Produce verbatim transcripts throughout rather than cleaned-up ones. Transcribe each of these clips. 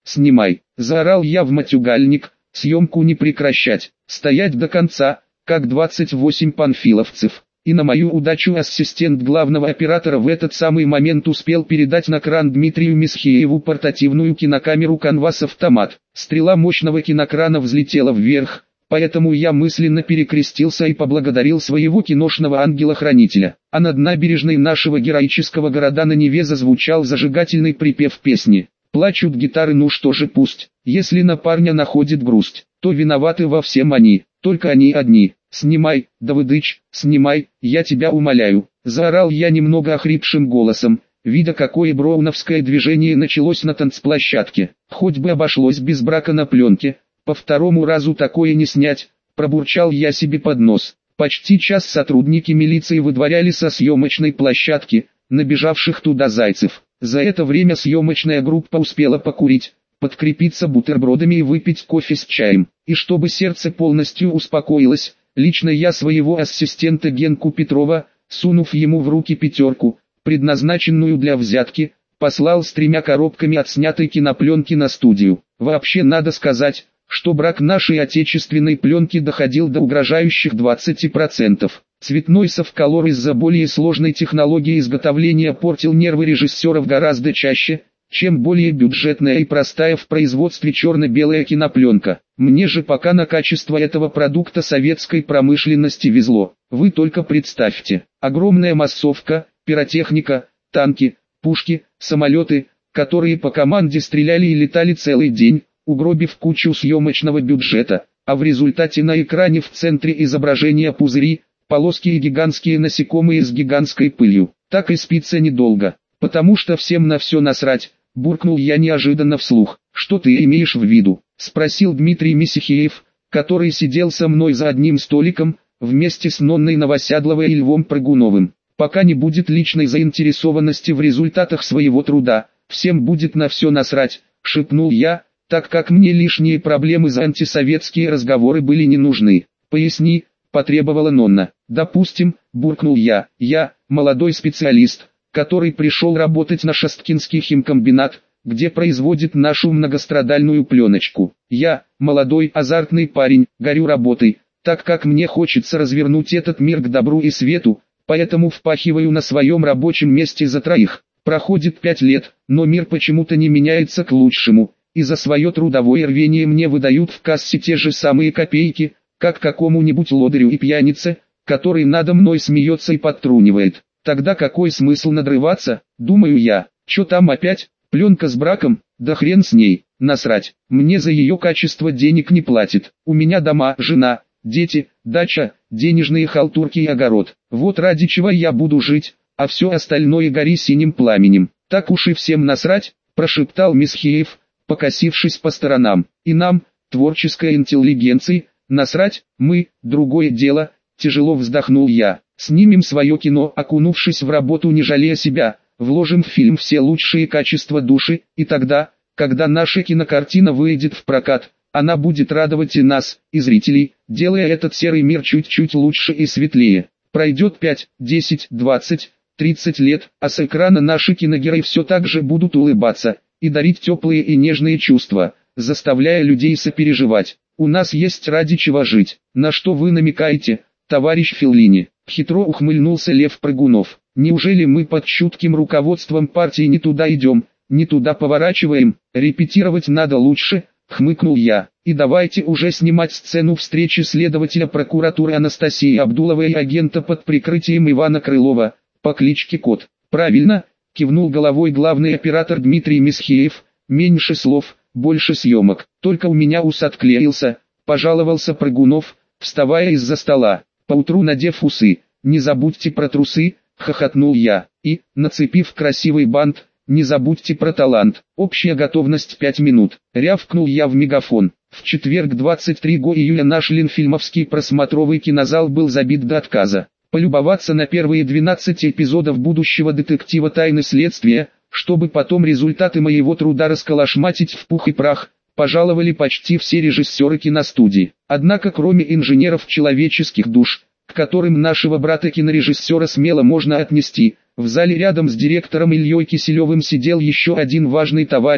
снимай!» Заорал я в матюгальник, съемку не прекращать, стоять до конца, как двадцать восемь панфиловцев. И на мою удачу ассистент главного оператора в этот самый момент успел передать на кран Дмитрию Месхиеву портативную кинокамеру Canvas автомат. Стрела мощного кинокрана взлетела вверх, поэтому я мысленно перекрестился и поблагодарил своего киношного ангела-хранителя. А над набережной нашего героического города на Неве зазвучал зажигательный припев песни. Плачут гитары, ну что же пусть, если на парня находит грусть, то виноваты во всем они, только они одни. «Снимай, Давыдыч, снимай, я тебя умоляю», — заорал я немного охрипшим голосом, видя какое броуновское движение началось на танцплощадке. Хоть бы обошлось без брака на пленке, по второму разу такое не снять, пробурчал я себе под нос. Почти час сотрудники милиции выдворяли со съемочной площадки набежавших туда зайцев. За это время съемочная группа успела покурить, подкрепиться бутербродами и выпить кофе с чаем. И чтобы сердце полностью успокоилось, лично я своего ассистента Генку Петрова, сунув ему в руки пятерку, предназначенную для взятки, послал с тремя коробками отснятой кинопленки на студию. Вообще надо сказать, что брак нашей отечественной пленки доходил до угрожающих двадцати процентов. Цветной совколор из-за более сложной технологии изготовления портил нервы режиссеров гораздо чаще, чем более бюджетная и простая в производстве черно-белая кинопленка. Мне же пока на качество этого продукта советской промышленности везло. Вы только представьте, огромная массовка, пиротехника, танки, пушки, самолеты, которые по команде стреляли и летали целый день, угробив кучу съемочного бюджета, а в результате на экране в центре изображения пузыри, полоски и гигантские насекомые с гигантской пылью. Так и спится недолго, потому что всем на все насрать. Буркнул я неожиданно вслух. «Что ты имеешь в виду?» — спросил Дмитрий Месхиев, который сидел со мной за одним столиком, вместе с Нонной Новоседловой и Львом Прыгуновым. «Пока не будет личной заинтересованности в результатах своего труда, всем будет на все насрать», — шепнул я, так как мне лишние проблемы за антисоветские разговоры были не нужны. «Поясни», — потребовала Нонна. «Допустим», — буркнул я, — «я, молодой специалист, который пришел работать на Шосткинский химкомбинат, где производит нашу многострадальную пленочку. Я, молодой азартный парень, горю работой, так как мне хочется развернуть этот мир к добру и свету, поэтому впахиваю на своем рабочем месте за троих. Проходит пять лет, но мир почему-то не меняется к лучшему, и за свое трудовое рвение мне выдают в кассе те же самые копейки, как какому-нибудь лодырю и пьянице, который надо мной смеется и подтрунивает. Тогда какой смысл надрываться, думаю я, чё там опять, пленка с браком, да хрен с ней, насрать, мне за ее качество денег не платит, у меня дома, жена, дети, дача, денежные халтурки и огород, вот ради чего я буду жить, а все остальное гори синим пламенем. Так уж и всем насрать, прошептал Месхиев, покосившись по сторонам, и нам, творческой интеллигенции, насрать, мы, другое дело, тяжело вздохнул я. Снимем свое кино, окунувшись в работу не жалея себя, вложим в фильм все лучшие качества души, и тогда, когда наша кинокартина выйдет в прокат, она будет радовать и нас, и зрителей, делая этот серый мир чуть-чуть лучше и светлее. Пройдет пять, десять, двадцать, тридцать лет, а с экрана наши киногерои все так же будут улыбаться, и дарить теплые и нежные чувства, заставляя людей сопереживать. У нас есть ради чего жить. На что вы намекаете, товарищ Феллини? Хитро ухмыльнулся Лев Прыгунов. Неужели мы под чутким руководством партии не туда идем, не туда поворачиваем? Репетировать надо лучше, хмыкнул я. И давайте уже снимать сцену встречи следователя прокуратуры Анастасии Абдуловой и агента под прикрытием Ивана Крылова, по кличке Кот. Правильно, кивнул головой главный оператор Дмитрий Месхиев. Меньше слов, больше съемок. Только у меня ус отклеился, пожаловался Прыгунов, вставая из-за стола. Поутру надев усы, не забудьте про трусы, хохотнул я, и, нацепив красивый бант, не забудьте про талант. Общая готовность пять минут, рявкнул я в мегафон. В четверг двадцать третьего июля наш Ленфильмовский просмотровый кинозал был забит до отказа. Полюбоваться на первые двенадцать эпизодов будущего детектива «Тайны следствия», чтобы потом результаты моего труда расколошматить в пух и прах, пожаловали почти все режиссеры киностудии. Однако кроме инженеров человеческих душ, к которым нашего брата-кинорежиссера смело можно отнести, в зале рядом с директором Ильей Киселевым сидел еще один важный товарищ,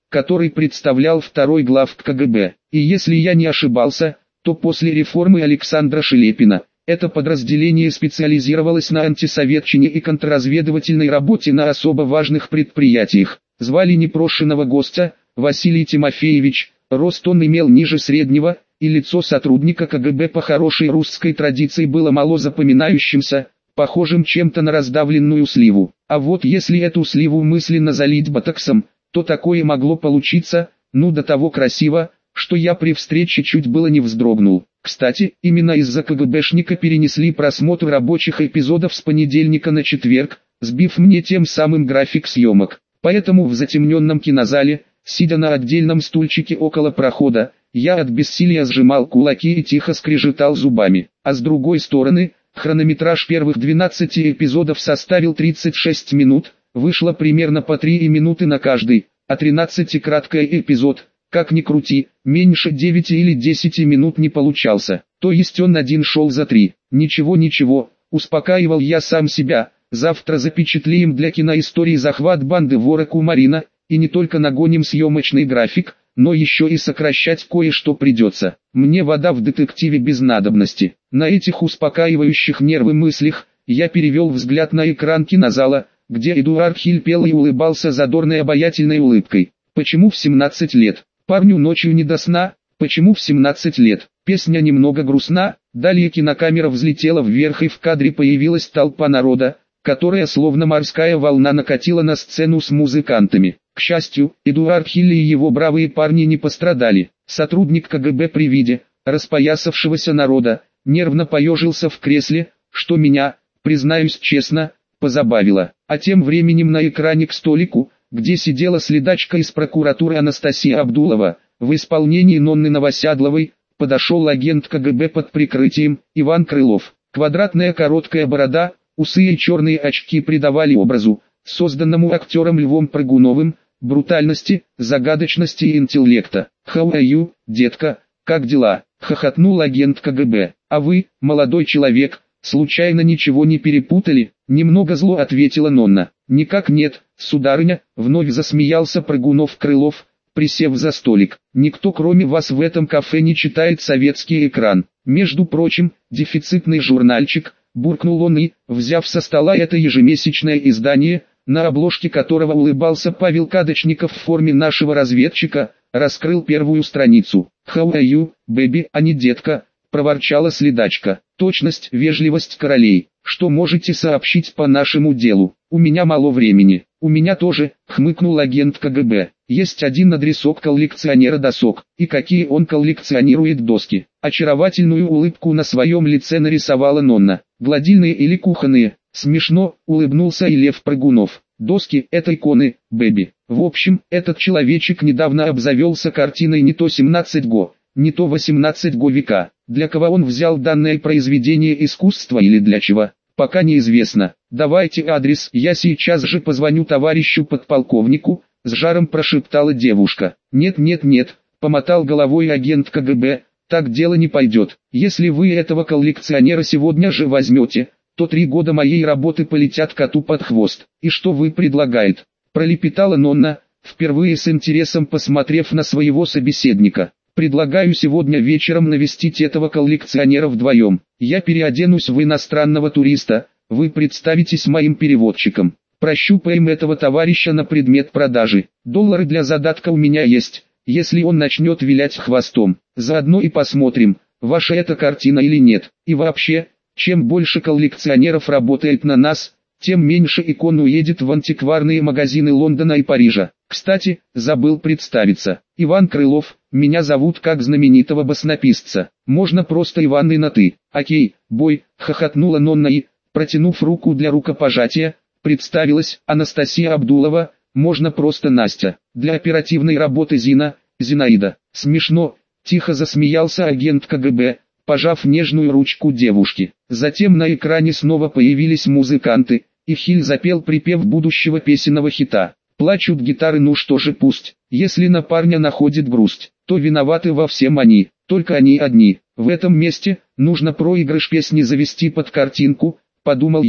который представлял второй главк КГБ. И если я не ошибался, то после реформы Александра Шелепина, это подразделение специализировалось на антисоветчине и контрразведывательной работе на особо важных предприятиях. Звали непрошенного гостя, Василий Тимофеевич, рост он имел ниже среднего, и лицо сотрудника КГБ по хорошей русской традиции было мало запоминающимся, похожим чем-то на раздавленную сливу. А вот если эту сливу мысленно залить ботоксом, то такое могло получиться, ну до того красиво, что я при встрече чуть было не вздрогнул. Кстати, именно из-за КГБшника перенесли просмотр рабочих эпизодов с понедельника на четверг, сбив мне тем самым график съемок. Поэтому в затемненном кинозале, сидя на отдельном стульчике около прохода, я от бессилия сжимал кулаки и тихо скрежетал зубами. А с другой стороны, хронометраж первых двенадцати эпизодов составил тридцать шесть минут, вышло примерно по три минуты на каждый, а тринадцатикратный эпизод, как ни крути, меньше девяти или десяти минут не получался, то есть он один шел за три. Ничего-ничего, успокаивал я сам себя, завтра запечатлеем для киноистории захват банды вора Кумарина, и не только нагоним съемочный график, но еще и сокращать кое-что придется. Мне вода в детективе без надобности. На этих успокаивающих нервы мыслях, я перевел взгляд на экран кинозала, где Эдуард Хиль пел и улыбался задорной обаятельной улыбкой. Почему в семнадцать лет? Парню ночью не до сна. Почему в семнадцать лет? Песня немного грустна. Далее кинокамера взлетела вверх и в кадре появилась толпа народа, которая словно морская волна накатила на сцену с музыкантами. К счастью, Эдуард Хиль и его бравые парни не пострадали. Сотрудник КГБ при виде распоясавшегося народа нервно поежился в кресле, что меня, признаюсь честно, позабавило. А тем временем на экране к столику, где сидела следачка из прокуратуры Анастасия Абдулова, в исполнении Нонны Новосядловой, подошел агент КГБ под прикрытием, Иван Крылов. Квадратная короткая борода, усы и черные очки придавали образу, созданному актером Львом Прыгуновым, брутальности, загадочности и интеллекта. «How are you, детка, как дела?» — хохотнул агент КГБ. «А вы, молодой человек, случайно ничего не перепутали?» — немного зло ответила Нонна. «Никак нет, сударыня», — вновь засмеялся Прыгунов-Крылов, присев за столик. «Никто кроме вас в этом кафе не читает советский экран. Между прочим, дефицитный журнальчик», — буркнул он и, взяв со стола это ежемесячное издание, на обложке которого улыбался Павел Кадочников в форме нашего разведчика, раскрыл первую страницу. «How are you, baby, а не детка?» — проворчала следачка. «Точность, вежливость королей. Что можете сообщить по нашему делу?» «У меня мало времени». «У меня тоже», — хмыкнул агент КГБ. «Есть один адресок коллекционера досок. И какие он коллекционирует доски?» Очаровательную улыбку на своем лице нарисовала Нонна. «Гладильные или кухонные?» «Смешно», — улыбнулся и Лев Прыгунов. «Доски — это иконы, бэби. В общем, этот человечек недавно обзавелся картиной не то семнадцать го, не то восемнадцать го века. Для кого он взял данное произведение искусства или для чего, пока неизвестно. Давайте адрес, я сейчас же позвоню товарищу подполковнику», — с жаром прошептала девушка. «Нет-нет-нет», — помотал головой агент КГБ, — «так дело не пойдет. Если вы этого коллекционера сегодня же возьмете, то три года моей работы полетят коту под хвост». «И что вы предлагаете?» — пролепетала Нонна, впервые с интересом посмотрев на своего собеседника. «Предлагаю сегодня вечером навестить этого коллекционера вдвоем. Я переоденусь в иностранного туриста, вы представитесь моим переводчиком. Прощупаем этого товарища на предмет продажи. Доллары для задатка у меня есть, если он начнет вилять хвостом. Заодно и посмотрим, ваша это картина или нет. И вообще, чем больше коллекционеров работает на нас, тем меньше икон уедет в антикварные магазины Лондона и Парижа. Кстати, забыл представиться. Иван Крылов, меня зовут как знаменитого баснописца. Можно просто Иван и на «ты». «Окей, бой», — хохотнула Нонна и, протянув руку для рукопожатия, представилась. «Анастасия Абдулова, можно просто Настя. Для оперативной работы Зина, Зинаида». «Смешно», — тихо засмеялся агент КГБ, пожав нежную ручку девушки. Затем на экране снова появились музыканты, и Хиль запел припев будущего песенного хита. «Плачут гитары, ну что же пусть, если на парня находит грусть, то виноваты во всем они, только они одни». В этом месте нужно проигрыш песни завести под картинку, подумал я,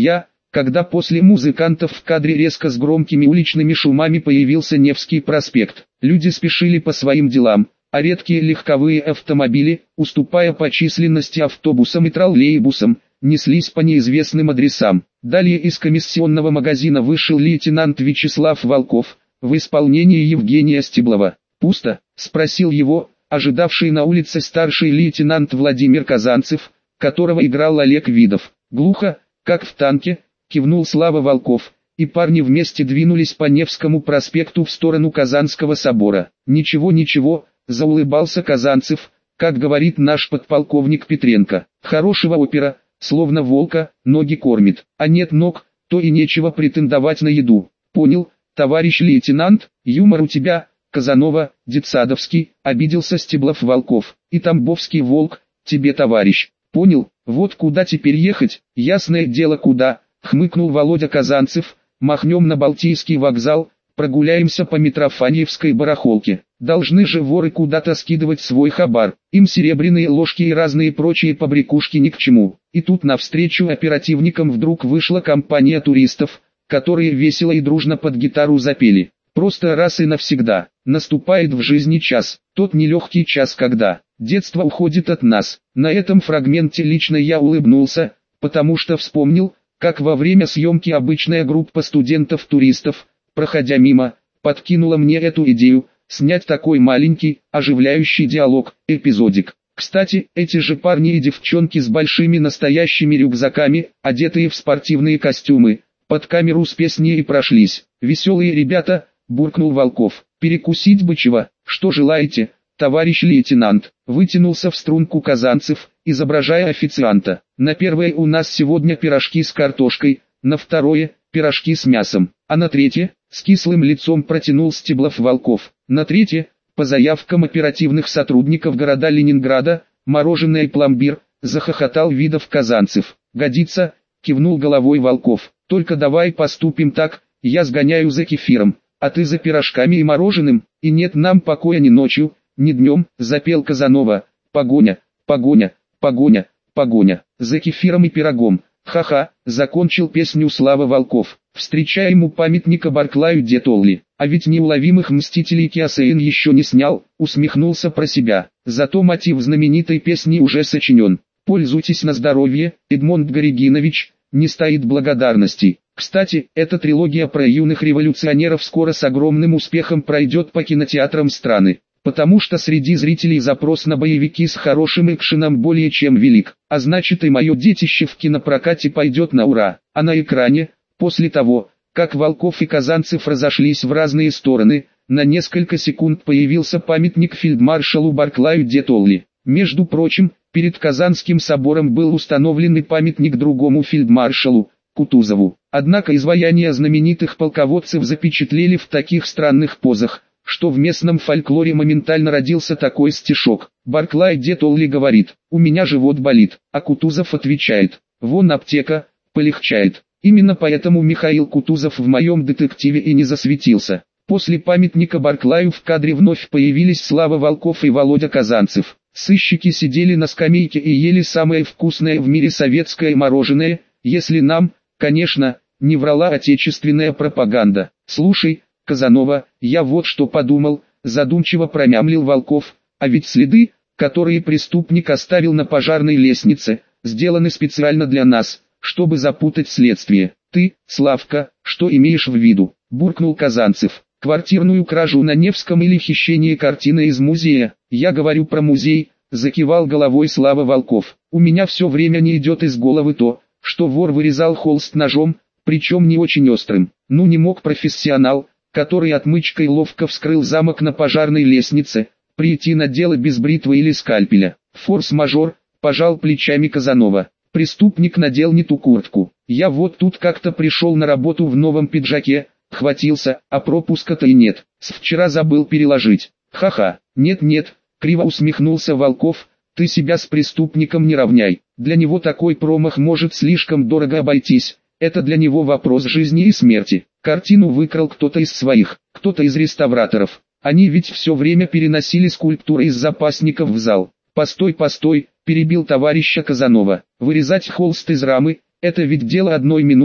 когда после музыкантов в кадре резко с громкими уличными шумами появился Невский проспект. Люди спешили по своим делам, а редкие легковые автомобили, уступая по численности автобусам и троллейбусам, неслись по неизвестным адресам. Далее из комиссионного магазина вышел лейтенант Вячеслав Волков, в исполнении Евгения Стеблова. «Пусто?» – спросил его, ожидавший на улице старший лейтенант Владимир Казанцев, которого играл Олег Видов. «Глухо, как в танке», – кивнул Слава Волков, и парни вместе двинулись по Невскому проспекту в сторону Казанского собора. «Ничего, ничего», – заулыбался Казанцев, как говорит наш подполковник Петренко. «Хорошего опера, словно волка, ноги кормит, а нет ног, то и нечего претендовать на еду». «Понял, товарищ лейтенант, юмор у тебя, Казанова, детсадовский», — обиделся Стеблов Волков. «И Тамбовский волк, тебе товарищ». «Понял, вот куда теперь ехать?» «Ясное дело куда», — хмыкнул Володя Казанцев. «Махнем на Балтийский вокзал, прогуляемся по Митрофаньевской барахолке. Должны же воры куда-то скидывать свой хабар, им серебряные ложки и разные прочие побрякушки ни к чему». И тут навстречу оперативникам вдруг вышла компания туристов, которые весело и дружно под гитару запели. Просто раз и навсегда, наступает в жизни час, тот нелегкий час, когда детство уходит от нас. На этом фрагменте лично я улыбнулся, потому что вспомнил, как во время съемки обычная группа студентов-туристов, проходя мимо, подкинула мне эту идею, снять такой маленький, оживляющий диалог, эпизодик. Кстати, эти же парни и девчонки с большими настоящими рюкзаками, одетые в спортивные костюмы, под камеру с песней и прошлись. «Веселые ребята», — буркнул Волков. «Перекусить бы чего, что желаете, товарищ лейтенант?» Вытянулся в струнку Казанцев, изображая официанта. «На первое у нас сегодня пирожки с картошкой, на второе — пирожки с мясом, а на третье — с кислым лицом протянул Стеблов Волков. На третье, по заявкам оперативных сотрудников города Ленинграда, мороженое пломбир», — захохотал Видов Казанцев. «Годится», — кивнул головой Волков. «Только давай поступим так, я сгоняю за кефиром, а ты за пирожками и мороженым, и нет нам покоя ни ночью, ни днем», — запел Казанова. «Погоня, погоня, погоня, погоня, за кефиром и пирогом». «Ха-ха», — закончил песню Слава Волков. «Встречаем у памятника Барклаю де Толли. А ведь неуловимых мстителей Киосейн еще не снял», — усмехнулся про себя. «Зато мотив знаменитой песни уже сочинен. Пользуйтесь на здоровье, Эдмонд Горигинович, не стоит благодарности». Кстати, эта трилогия про юных революционеров скоро с огромным успехом пройдет по кинотеатрам страны. Потому что среди зрителей запрос на боевики с хорошим экшеном более чем велик, а значит и мое детище в кинопрокате пойдет на ура. А на экране, после того, как Волков и Казанцев разошлись в разные стороны, на несколько секунд появился памятник фельдмаршалу Барклаю де Толли. Между прочим, перед Казанским собором был установлен и памятник другому фельдмаршалу, Кутузову. Однако изваяния знаменитых полководцев запечатлели в таких странных позах, что в местном фольклоре моментально родился такой стишок. Барклай де Толли говорит: «У меня живот болит», а Кутузов отвечает: «Вон аптека, полегчает». Именно поэтому Михаил Кутузов в моем детективе и не засветился. После памятника Барклаю в кадре вновь появились Слава Волков и Володя Казанцев. Сыщики сидели на скамейке и ели самое вкусное в мире советское мороженое, если нам, конечно, не врала отечественная пропаганда. «Слушай, Казанова, я вот что подумал», задумчиво промямлил Волков, «а ведь следы, которые преступник оставил на пожарной лестнице, сделаны специально для нас, чтобы запутать следствие». «Ты, Славка, что имеешь в виду?» – буркнул Казанцев. «Квартирную кражу на Невском или хищение картины из музея?» «Я говорю про музей», – закивал головой Слава Волков. «У меня все время не идет из головы то, что вор вырезал холст ножом, причем не очень острым. Ну не мог профессионал, который отмычкой ловко вскрыл замок на пожарной лестнице, прийти на дело без бритвы или скальпеля». «Форс-мажор», – пожал плечами Казанова. «Преступник надел не ту куртку. Я вот тут как-то пришел на работу в новом пиджаке, хватился, а пропуска-то и нет. С вчера забыл переложить». «Ха-ха, нет-нет», – криво усмехнулся Волков, «ты себя с преступником не равняй. Для него такой промах может слишком дорого обойтись. Это для него вопрос жизни и смерти. Картину выкрал кто-то из своих, кто-то из реставраторов. Они ведь все время переносили скульптуры из запасников в зал». «Постой, постой», – перебил товарища Казанова. «Вырезать холст из рамы – это ведь дело одной минуты,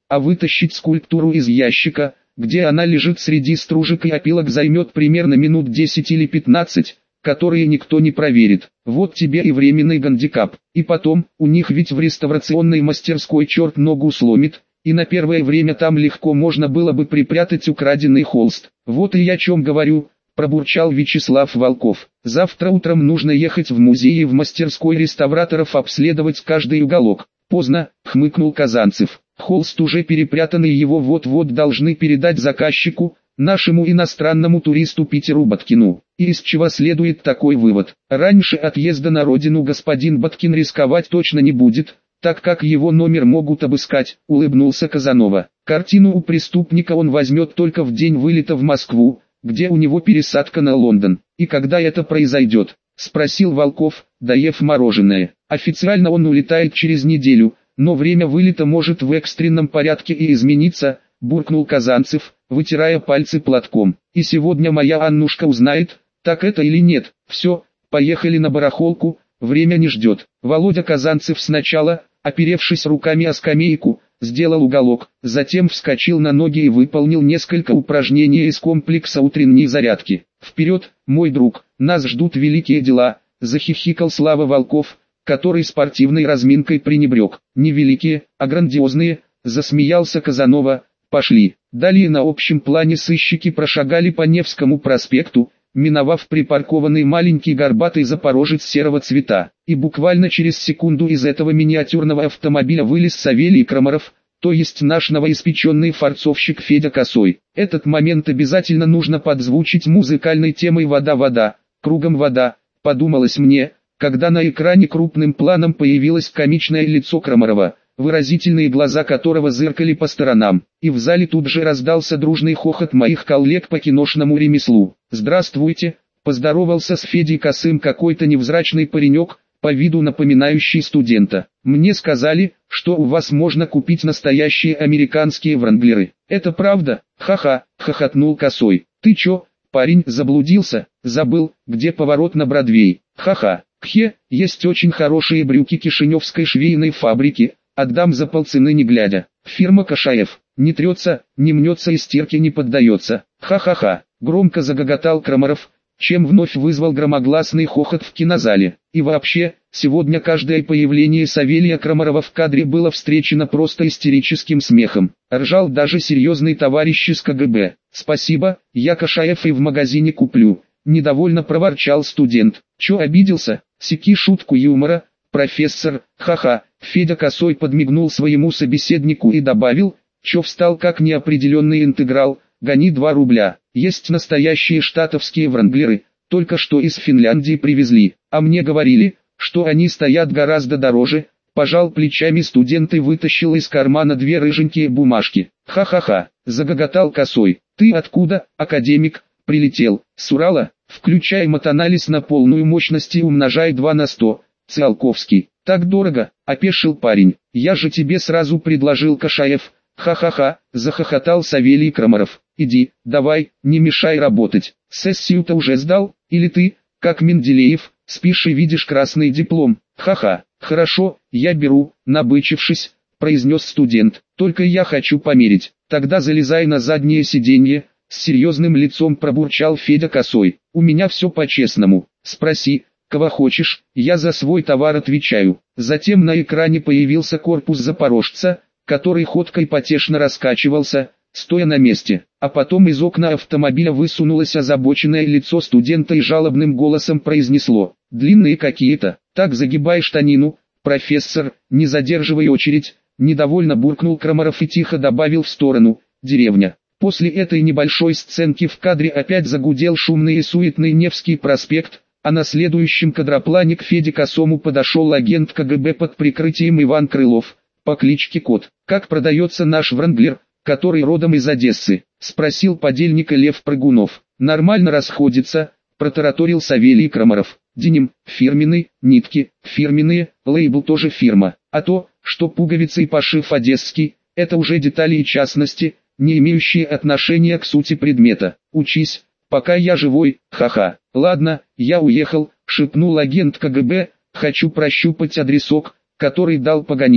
а вытащить скульптуру из ящика, где она лежит среди стружек и опилок, займет примерно минут десять или пятнадцать, которые никто не проверит. Вот тебе и временный гандикап. И потом, у них ведь в реставрационной мастерской черт ногу сломит, и на первое время там легко можно было бы припрятать украденный холст. Вот и я о чем говорю, пробурчал Вячеслав Волков. Завтра утром нужно ехать в музей и в мастерской реставраторов обследовать каждый уголок. Поздно, хмыкнул Казанцев. Холст уже перепрятанный, его вот-вот должны передать заказчику, нашему иностранному туристу Питеру Боткину. И из чего следует такой вывод? Раньше отъезда на родину господин Боткин рисковать точно не будет, так как его номер могут обыскать, улыбнулся Казанова. Картину у преступника он возьмет только в день вылета в Москву, где у него пересадка на Лондон. И когда это произойдет? Спросил Волков, доев мороженое. Официально он улетает через неделю, но время вылета может в экстренном порядке и измениться, буркнул Казанцев, вытирая пальцы платком. И сегодня моя Аннушка узнает, так это или нет. Все, поехали на барахолку, время не ждет. Володя Казанцев сначала, оперевшись руками о скамейку, сделал уголок, затем вскочил на ноги и выполнил несколько упражнений из комплекса утренней зарядки. «Вперед, мой друг, нас ждут великие дела», — захихикал Слава Волков, который спортивной разминкой пренебрег. «Не великие, а грандиозные», — засмеялся Казанова. «Пошли». Далее на общем плане сыщики прошагали по Невскому проспекту, миновав припаркованный маленький горбатый запорожец серого цвета, и буквально через секунду из этого миниатюрного автомобиля вылез Савелий Крамаров, то есть наш новоиспеченный форцовщик Федя Косой. Этот момент обязательно нужно подзвучить музыкальной темой «Вода, вода, кругом вода», подумалось мне, когда на экране крупным планом появилось комичное лицо Крамарова, выразительные глаза которого зыркали по сторонам, и в зале тут же раздался дружный хохот моих коллег по киношному ремеслу. «Здравствуйте», — поздоровался с Федей Косым какой-то невзрачный паренек, по виду напоминающий студента. «Мне сказали, что у вас можно купить настоящие американские вранглеры. Это правда?» «Ха-ха», — хохотнул Косой. «Ты чё, парень, заблудился, забыл, где поворот на Бродвей?» «Ха-ха, кхе, есть очень хорошие брюки кишиневской швейной фабрики, отдам за полцены не глядя. Фирма Кашаев, не трется, не мнется и стирке не поддается». «Ха-ха-ха», громко загоготал Крамаров, чем вновь вызвал громогласный хохот в кинозале. И вообще, сегодня каждое появление Савелия Крамарова в кадре было встречено просто истерическим смехом. Ржал даже серьезный товарищ из ка гэ бэ. «Спасибо, я Кашаев и в магазине куплю», — недовольно проворчал студент. «Чё обиделся? Секи шутку юмора, профессор, ха-ха». Федя Косой подмигнул своему собеседнику и добавил: «Чё встал как неопределенный интеграл, гони два рубля. Есть настоящие штатовские вранглеры, только что из Финляндии привезли, а мне говорили, что они стоят гораздо дороже». Пожал плечами студент и вытащил из кармана две рыженькие бумажки. «Ха-ха-ха», загоготал Косой. «Ты откуда, академик?» «Прилетел, с Урала, включай матанализ на полную мощность и умножай два на сто, Циолковский». «Так дорого», — опешил парень. «Я же тебе сразу предложил, Кашаев». «Ха-ха-ха», захохотал Савелий Крамаров. «Иди, давай, не мешай работать. Сессию-то уже сдал, или ты, как Менделеев, спишь и видишь красный диплом?» «Ха-ха, хорошо, я беру», набычившись, произнес студент. «Только я хочу померить». «Тогда залезай на заднее сиденье», с серьезным лицом пробурчал Федя Косой. «У меня все по-честному. Спроси, кого хочешь, я за свой товар отвечаю». Затем на экране появился корпус запорожца, который ходкой потешно раскачивался, стоя на месте. А потом из окна автомобиля высунулось озабоченное лицо студента и жалобным голосом произнесло: «Длинные какие-то, так загибай штанину, профессор, не задерживай очередь», недовольно буркнул Крамаров и тихо добавил в сторону: «Деревня». После этой небольшой сценки в кадре опять загудел шумный и суетный Невский проспект, а на следующем кадроплане к Феде Косому подошел агент ка гэ бэ под прикрытием Иван Крылов, по кличке Кот. «Как продается наш вранглер, который родом из Одессы?» — спросил подельника Лев Прыгунов. «Нормально расходится», — протараторил Савелий Крамаров. «Деним, фирменный, нитки, фирменные, лейбл тоже фирма. А то, что пуговицы и пошив одесский, это уже детали и частности, не имеющие отношения к сути предмета. Учись, пока я живой, ха-ха». «Ладно, я уехал», — шепнул агент ка гэ бэ, «хочу прощупать адресок, который дал Паганини».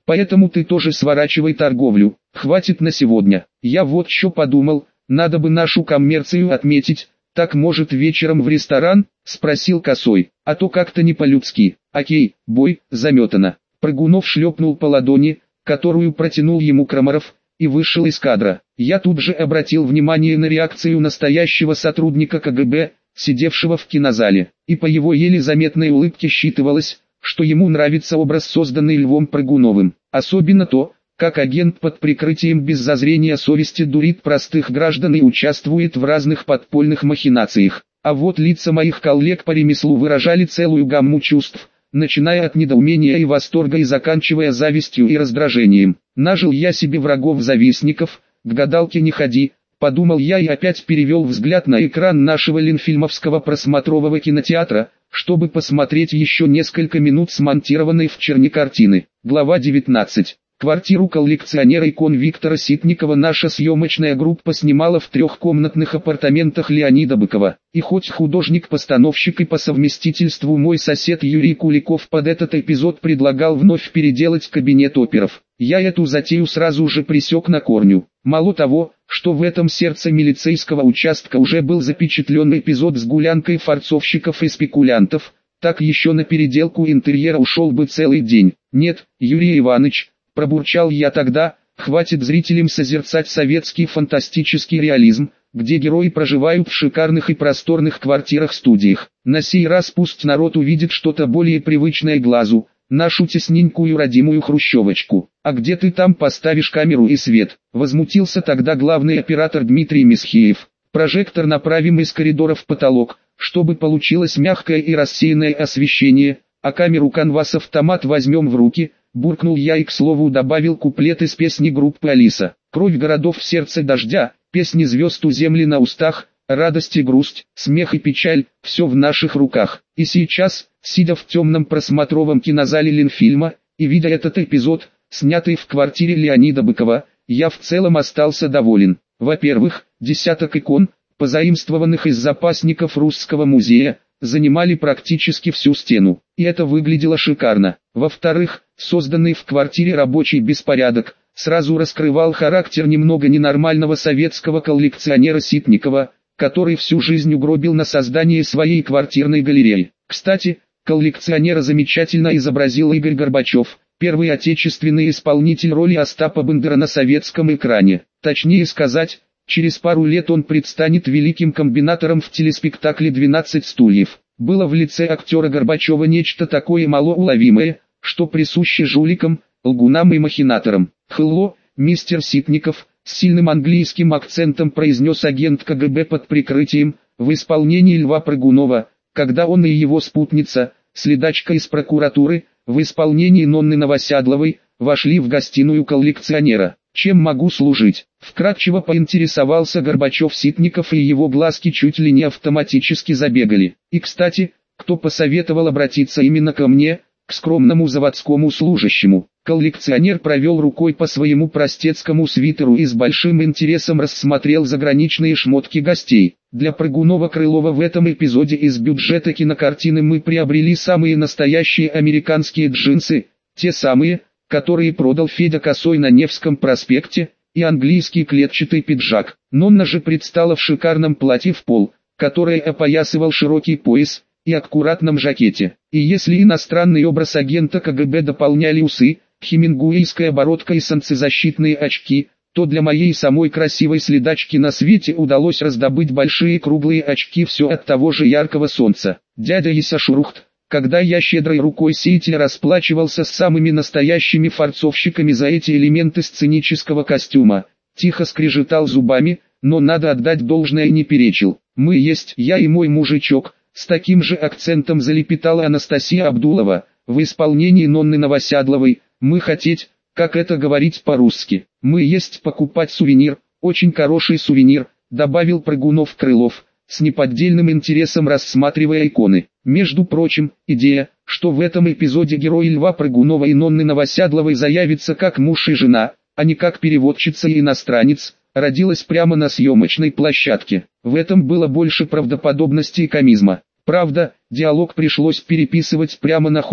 Поэтому ты тоже сворачивай торговлю, хватит на сегодня. Я вот что подумал, надо бы нашу коммерцию отметить, так может вечером в ресторан, спросил Косой, а то как-то не по-людски. Окей, бой, заметано. Прыгунов шлепнул по ладони, которую протянул ему Крамаров, и вышел из кадра. Я тут же обратил внимание на реакцию настоящего сотрудника ка гэ бэ, сидевшего в кинозале, и по его еле заметной улыбке считывалось, что ему нравится образ, созданный Львом Прыгуновым. Особенно то, как агент под прикрытием без зазрения совести дурит простых граждан и участвует в разных подпольных махинациях. А вот лица моих коллег по ремеслу выражали целую гамму чувств, начиная от недоумения и восторга и заканчивая завистью и раздражением. Нажил я себе врагов-завистников, к гадалке не ходи, подумал я и опять перевел взгляд на экран нашего ленфильмовского просмотрового кинотеатра, чтобы посмотреть еще несколько минут смонтированной в черне картины. Глава девятнадцать. Квартиру коллекционера икон Виктора Ситникова наша съемочная группа снимала в трехкомнатных апартаментах Леонида Быкова. И хоть художник-постановщик и по совместительству мой сосед Юрий Куликов под этот эпизод предлагал вновь переделать кабинет оперов, я эту затею сразу же пресек на корню. Мало того, что в этом сердце милицейского участка уже был запечатлен эпизод с гулянкой форцовщиков и спекулянтов, так еще на переделку интерьера ушел бы целый день. Нет, Юрий Иванович, пробурчал я тогда, хватит зрителям созерцать советский фантастический реализм, где герои проживают в шикарных и просторных квартирах-студиях. На сей раз пусть народ увидит что-то более привычное глазу, нашу тесненькую родимую хрущевочку. А где ты там поставишь камеру и свет? Возмутился тогда главный оператор Дмитрий Месхиев. Прожектор направим из коридора в потолок, чтобы получилось мягкое и рассеянное освещение, а камеру канвас-автомат возьмем в руки. Буркнул я и к слову добавил куплет из песни группы Алиса. Кровь городов в сердце дождя, песни звезд у земли на устах, радость и грусть, смех и печаль, все в наших руках. И сейчас, сидя в темном просмотровом кинозале Ленфильма, и видя этот эпизод, снятый в квартире Леонида Быкова, я в целом остался доволен. Во-первых, десяток икон, позаимствованных из запасников Русского музея, занимали практически всю стену, и это выглядело шикарно. Во-вторых, созданный в квартире рабочий беспорядок, сразу раскрывал характер немного ненормального советского коллекционера Ситникова, который всю жизнь угробил на создание своей квартирной галереи. Кстати, коллекционера замечательно изобразил Игорь Горбачев, первый отечественный исполнитель роли Остапа Бендера на советском экране. Точнее сказать, через пару лет он предстанет великим комбинатором в телеспектакле «двенадцать стульев». Было в лице актера Горбачева нечто такое малоуловимое, что присуще жуликам, лгунам и махинаторам. «Хелло, мистер Ситников», с сильным английским акцентом произнес агент ка гэ бэ под прикрытием, в исполнении Льва Прыгунова, когда он и его спутница, следачка из прокуратуры, в исполнении Нонны Новосядловой, вошли в гостиную коллекционера. «Чем могу служить?» Вкратчиво поинтересовался Горбачев-Ситников, и его глазки чуть ли не автоматически забегали. И кстати, кто посоветовал обратиться именно ко мне, к скромному заводскому служащему? Коллекционер провел рукой по своему простецкому свитеру и с большим интересом рассмотрел заграничные шмотки гостей. Для Прыгунова-Крылова в этом эпизоде из бюджета кинокартины мы приобрели самые настоящие американские джинсы, те самые, которые продал Федя Косой на Невском проспекте, и английский клетчатый пиджак. Нонна же предстала в шикарном платье в пол, которое опоясывал широкий пояс, и аккуратном жакете. И если иностранный образ агента ка гэ бэ дополняли усы, хемингуэйская бородка и солнцезащитные очки, то для моей самой красивой следачки на свете удалось раздобыть большие круглые очки все от того же яркого солнца. Дядя Исашурухт, когда я щедрой рукой сеятеля расплачивался с самыми настоящими форцовщиками за эти элементы сценического костюма, тихо скрежетал зубами, но надо отдать должное, не перечил. «Мы есть я и мой мужичок», с таким же акцентом залепетала Анастасия Абдулова, в исполнении Нонны Новосядловой. «Мы хотеть, как это говорить по-русски, мы есть покупать сувенир, очень хороший сувенир», добавил Прыгунов-Крылов, с неподдельным интересом рассматривая иконы. Между прочим, идея, что в этом эпизоде герои Льва Прыгунова и Нонны Новосядловой заявятся как муж и жена, а не как переводчица и иностранец, родилась прямо на съемочной площадке. В этом было больше правдоподобности и комизма. Правда, диалог пришлось переписывать прямо на ходу,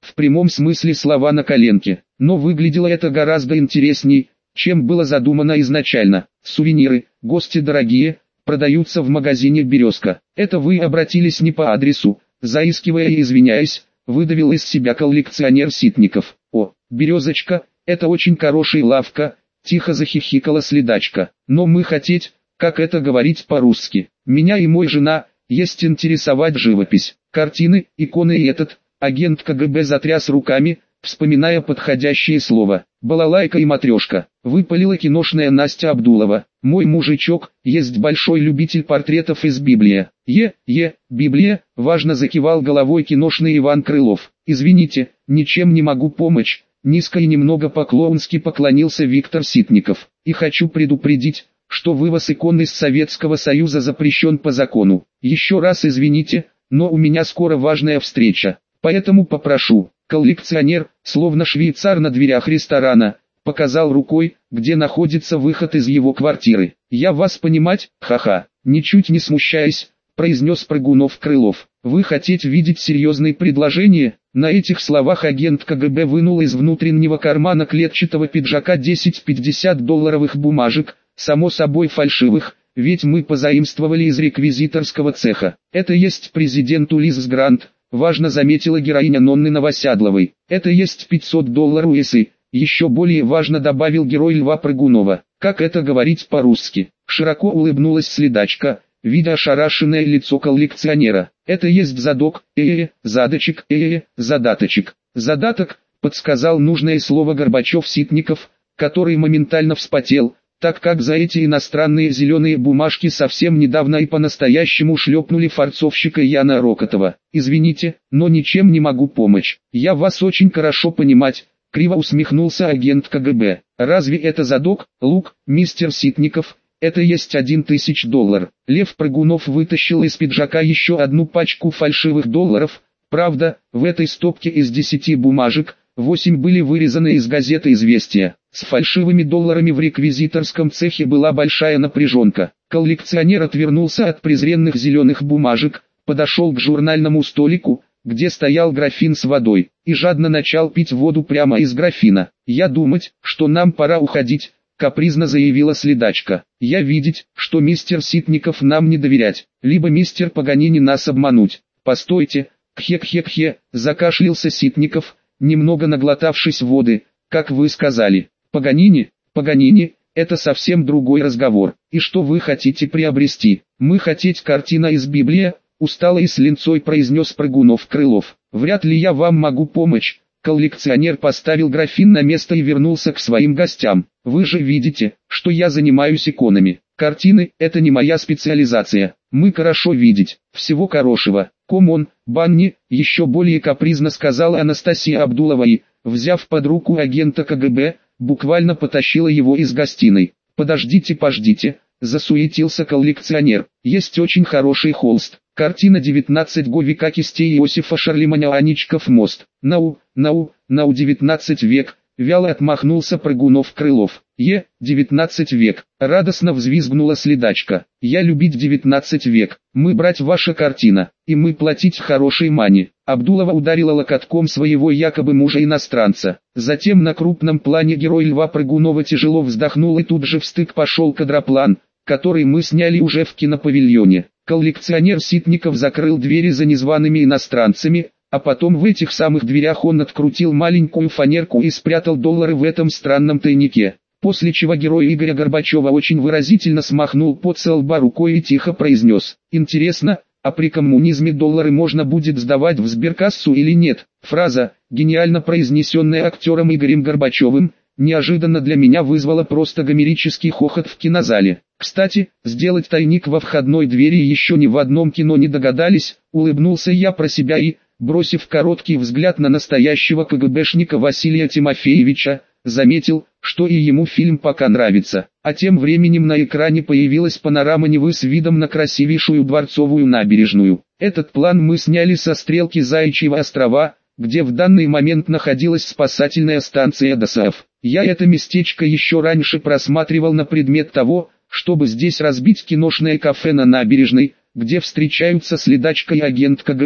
в прямом смысле слова на коленке. Но выглядело это гораздо интересней, чем было задумано изначально. Сувениры, гости дорогие, продаются в магазине «Березка». Это вы обратились не по адресу, заискивая и извиняясь, выдавил из себя коллекционер Ситников. О, «Березочка», это очень хорошая лавка, тихо захихикала следачка. Но мы хотеть, как это говорить по-русски. Меня и мой жена, есть интересовать живопись, картины, иконы и этот, агент КГБ затряс руками, вспоминая подходящее слово. Балалайка и матрешка. Выпалила киношная Настя Абдулова. Мой мужичок, есть большой любитель портретов из Библии. Е, е, Библия, важно закивал головой киношный Иван Крылов. Извините, ничем не могу помочь. Низко и немного по-клоунски поклонился Виктор Ситников. И хочу предупредить, что вывоз икон из Советского Союза запрещен по закону. Еще раз извините, но у меня скоро важная встреча. Поэтому попрошу. Коллекционер, словно швейцар на дверях ресторана, показал рукой, где находится выход из его квартиры. «Я вас понимать, ха-ха», ничуть не смущаясь, произнес Прыгунов-Крылов. «Вы хотите видеть серьезные предложения?» На этих словах агент КГБ вынул из внутреннего кармана клетчатого пиджака десять пятьдесят долларовых бумажек, само собой фальшивых, ведь мы позаимствовали из реквизиторского цеха. «Это есть президент Улисс Грант», важно заметила героиня Нонны Новосядловой. «Это есть пятьсот долларов ИСы», еще более важно добавил герой Льва Прыгунова. «Как это говорить по-русски?» Широко улыбнулась следачка, видя ошарашенное лицо коллекционера. «Это есть задок, э-э, задочек, э-э, задаточек». «Задаток», подсказал нужное слово Горбачев-Ситников, который моментально вспотел, так как за эти иностранные зеленые бумажки совсем недавно и по-настоящему шлепнули форцовщика Яна Рокотова. «Извините, но ничем не могу помочь. Я вас очень хорошо понимать», криво усмехнулся агент КГБ. «Разве это задок, лук, мистер Ситников? Это есть один тысяч доллар». Лев Прыгунов вытащил из пиджака еще одну пачку фальшивых долларов. Правда, в этой стопке из десяти бумажек, восемь были вырезаны из газеты «Известия». С фальшивыми долларами в реквизиторском цехе была большая напряженка. Коллекционер отвернулся от презренных зеленых бумажек, подошел к журнальному столику, где стоял графин с водой, и жадно начал пить воду прямо из графина. «Я думать, что нам пора уходить», капризно заявила следачка. «Я видеть, что мистер Ситников нам не доверять, либо мистер Паганини нас обмануть». «Постойте, кхе-кхе-кхе», закашлялся Ситников, немного наглотавшись воды. «Как вы сказали, Паганини, Паганини, это совсем другой разговор. И что вы хотите приобрести?» «Мы хотеть картина из Библии», устало и с линцой произнес Прыгунов-Крылов. «Вряд ли я вам могу помочь». Коллекционер поставил графин на место и вернулся к своим гостям. «Вы же видите, что я занимаюсь иконами. Картины – это не моя специализация. Мы хорошо видеть. Всего хорошего. Комон, Банни», еще более капризно сказала Анастасия Абдулова и, взяв под руку агента КГБ, буквально потащила его из гостиной. «Подождите, подождите», засуетился коллекционер. «Есть очень хороший холст. Картина девятнадцатого века кистей Иосифа Шарлеманя «Аничков мост». «Нау, нау, нау девятнадцать век», вяло отмахнулся Прыгунов-Крылов. «Е, девятнадцать век», радостно взвизгнула следачка. «Я любить девятнадцать век, мы брать ваша картина, и мы платить хорошей мани». Абдулова ударила локотком своего якобы мужа-иностранца. Затем на крупном плане герой Льва Прыгунова тяжело вздохнул, и тут же в стык пошел кадроплан, который мы сняли уже в кинопавильоне. Коллекционер Ситников закрыл двери за незваными иностранцами, а потом в этих самых дверях он открутил маленькую фанерку и спрятал доллары в этом странном тайнике. После чего герой Игоря Горбачева очень выразительно смахнул пот со лба рукой и тихо произнес: «Интересно, а при коммунизме доллары можно будет сдавать в сберкассу или нет?» Фраза, гениально произнесенная актером Игорем Горбачевым, неожиданно для меня вызвала просто гомерический хохот в кинозале. Кстати, сделать тайник во входной двери еще ни в одном кино не догадались, улыбнулся я про себя и, бросив короткий взгляд на настоящего КГБшника Василия Тимофеевича, заметил, что и ему фильм пока нравится. А тем временем на экране появилась панорама Невы с видом на красивейшую Дворцовую набережную. Этот план мы сняли со стрелки Заячьего острова, где в данный момент находилась спасательная станция ДОСААФ. Я это местечко еще раньше просматривал на предмет того, чтобы здесь разбить киношное кафе на набережной, где встречаются следачка и агент КГБ.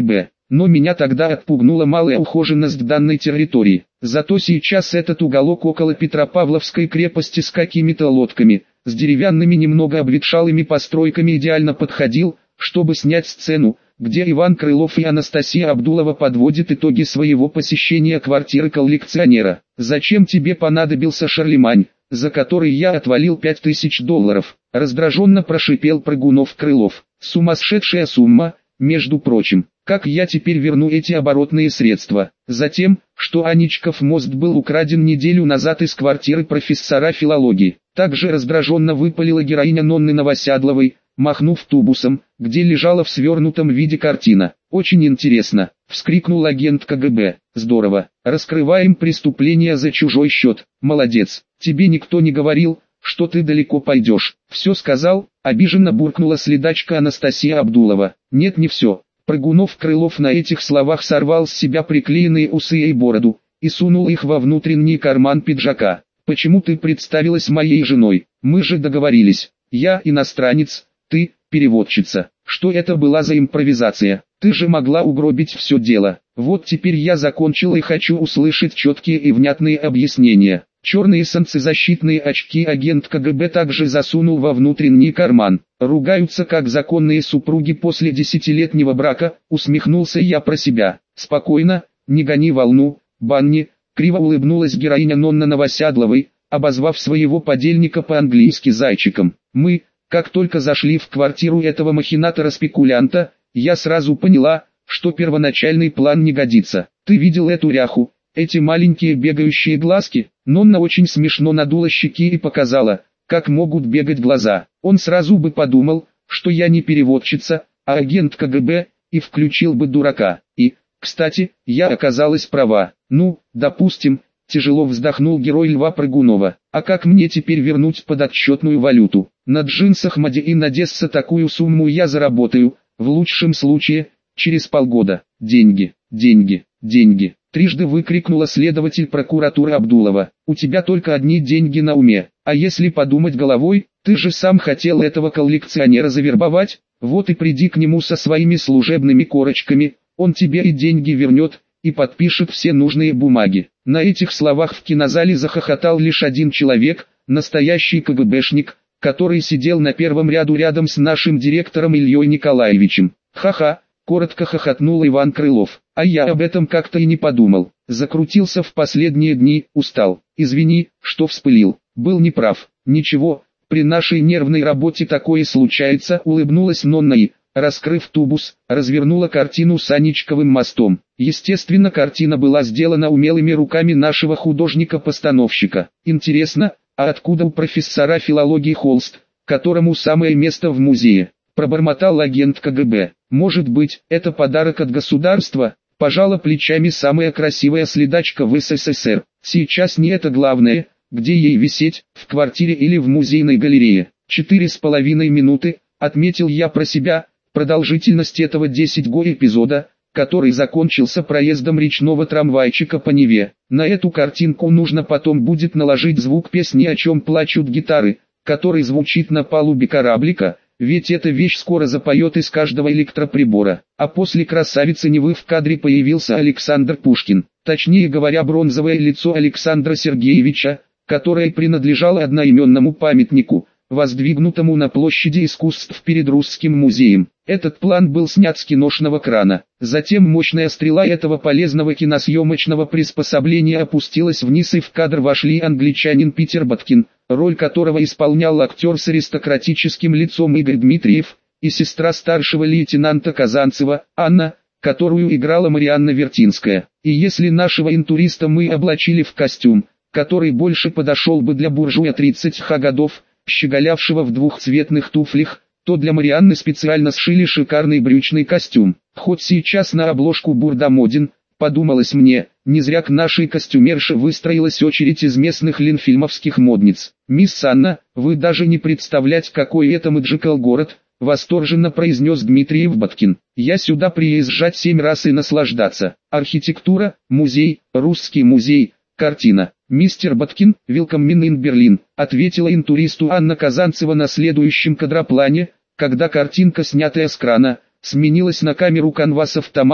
но меня тогда отпугнула малая ухоженность данной территории. Зато сейчас этот уголок около Петропавловской крепости с какими-то лодками, с деревянными немного обветшалыми постройками идеально подходил, чтобы снять сцену, где Иван Крылов и Анастасия Абдулова подводят итоги своего посещения квартиры коллекционера. «Зачем тебе понадобился Шарлемань, за который я отвалил пять тысяч долларов?» — раздраженно прошипел Прыгунов-Крылов. «Сумасшедшая сумма, между прочим. Как я теперь верну эти оборотные средства? Затем, что Аничков мост был украден неделю назад из квартиры профессора филологии». Также раздраженно выпалила героиня Нонны Новосядловой, махнув тубусом, где лежала в свернутом виде картина. «Очень интересно», — вскрикнул агент ка гэ бэ. «Здорово. Раскрываем преступление за чужой счет. Молодец. Тебе никто не говорил, что ты далеко пойдешь?» «Все сказал», — обиженно буркнула следачка Анастасия Абдулова. «Нет, не все». Прыгунов-Крылов на этих словах сорвал с себя приклеенные усы и бороду, и сунул их во внутренний карман пиджака. «Почему ты представилась моей женой? Мы же договорились. Я иностранец, ты переводчица. Что это была за импровизация? Ты же могла угробить все дело. Вот теперь я закончил и хочу услышать четкие и внятные объяснения». Черные солнцезащитные очки агент ка гэ бэ также засунул во внутренний карман. «Ругаются как законные супруги после десятилетнего брака», усмехнулся я про себя. «Спокойно, не гони волну, Банни», криво улыбнулась героиня Нонна Новосядловой, обозвав своего подельника по-английски зайчиком. «Мы, как только зашли в квартиру этого махинатора-спекулянта, я сразу поняла, что первоначальный план не годится. Ты видел эту ряху, эти маленькие бегающие глазки?» Нонна очень смешно надула щеки и показала, как могут бегать глаза. Он сразу бы подумал, что я не переводчица, а агент ка гэ бэ, и включил бы дурака. И, кстати, я оказалась права. «Ну, допустим», — тяжело вздохнул герой Льва Прыгунова. «А как мне теперь вернуть подотчетную валюту? На джинсах Made in Odessa такую сумму я заработаю, в лучшем случае, через полгода. Деньги, деньги, деньги», — трижды выкрикнула следователь прокуратуры Абдулова. «У тебя только одни деньги на уме, а если подумать головой, ты же сам хотел этого коллекционера завербовать, вот и приди к нему со своими служебными корочками, он тебе и деньги вернет, и подпишет все нужные бумаги». На этих словах в кинозале захохотал лишь один человек, настоящий ка гэ бэшник, который сидел на первом ряду рядом с нашим директором Ильей Николаевичем. «Ха-ха», — коротко хохотнул Иван Крылов. «А я об этом как-то и не подумал. Закрутился в последние дни, устал. Извини, что вспылил. Был неправ. Ничего, при нашей нервной работе такое случается», — улыбнулась Нонна и, раскрыв тубус, развернула картину с Аничковым мостом. Естественно, картина была сделана умелыми руками нашего художника-постановщика. «Интересно, а откуда у профессора филологии холст, которому самое место в музее?» — пробормотал агент ка гэ бэ. «Может быть, это подарок от государства?» — пожала плечами самая красивая следачка в эс эс эс эр. «Сейчас не это главное, где ей висеть, в квартире или в музейной галерее». Четыре с половиной минуты, отметил я про себя, продолжительность этого десять го эпизода, который закончился проездом речного трамвайчика по Неве. На эту картинку нужно потом будет наложить звук песни «О чем плачут гитары», который звучит на палубе кораблика, ведь эта вещь скоро запоет из каждого электроприбора. А после «Красавицы Невы» в кадре появился Александр Пушкин, точнее говоря бронзовое лицо Александра Сергеевича, которое принадлежало одноименному памятнику, воздвигнутому на площади искусств перед Русским музеем. Этот план был снят с киношного крана. Затем мощная стрела этого полезного киносъемочного приспособления опустилась вниз, и в кадр вошли англичанин Питер Боткин, роль которого исполнял актер с аристократическим лицом Игорь Дмитриев, и сестра старшего лейтенанта Казанцева, Анна, которую играла Марианна Вертинская. И если нашего интуриста мы облачили в костюм, который больше подошел бы для буржуя тридцати годов, щеголявшего в двухцветных туфлях, то для Марианны специально сшили шикарный брючный костюм. Хоть сейчас на обложку Бурда моден, подумалось мне, не зря к нашей костюмерше выстроилась очередь из местных ленфильмовских модниц. «Мисс Анна, вы даже не представляете, какой это мэджикал город», — восторженно произнес Дмитриев Боткин. «Я сюда приезжать семь раз и наслаждаться. Архитектура, музей, русский музей, картина». «Мистер Боткин, welcome in Berlin», — ответила интуристу Анна Казанцева на следующем кадроплане, когда картинка, снятая с крана, сменилась на камеру Canvas автомат,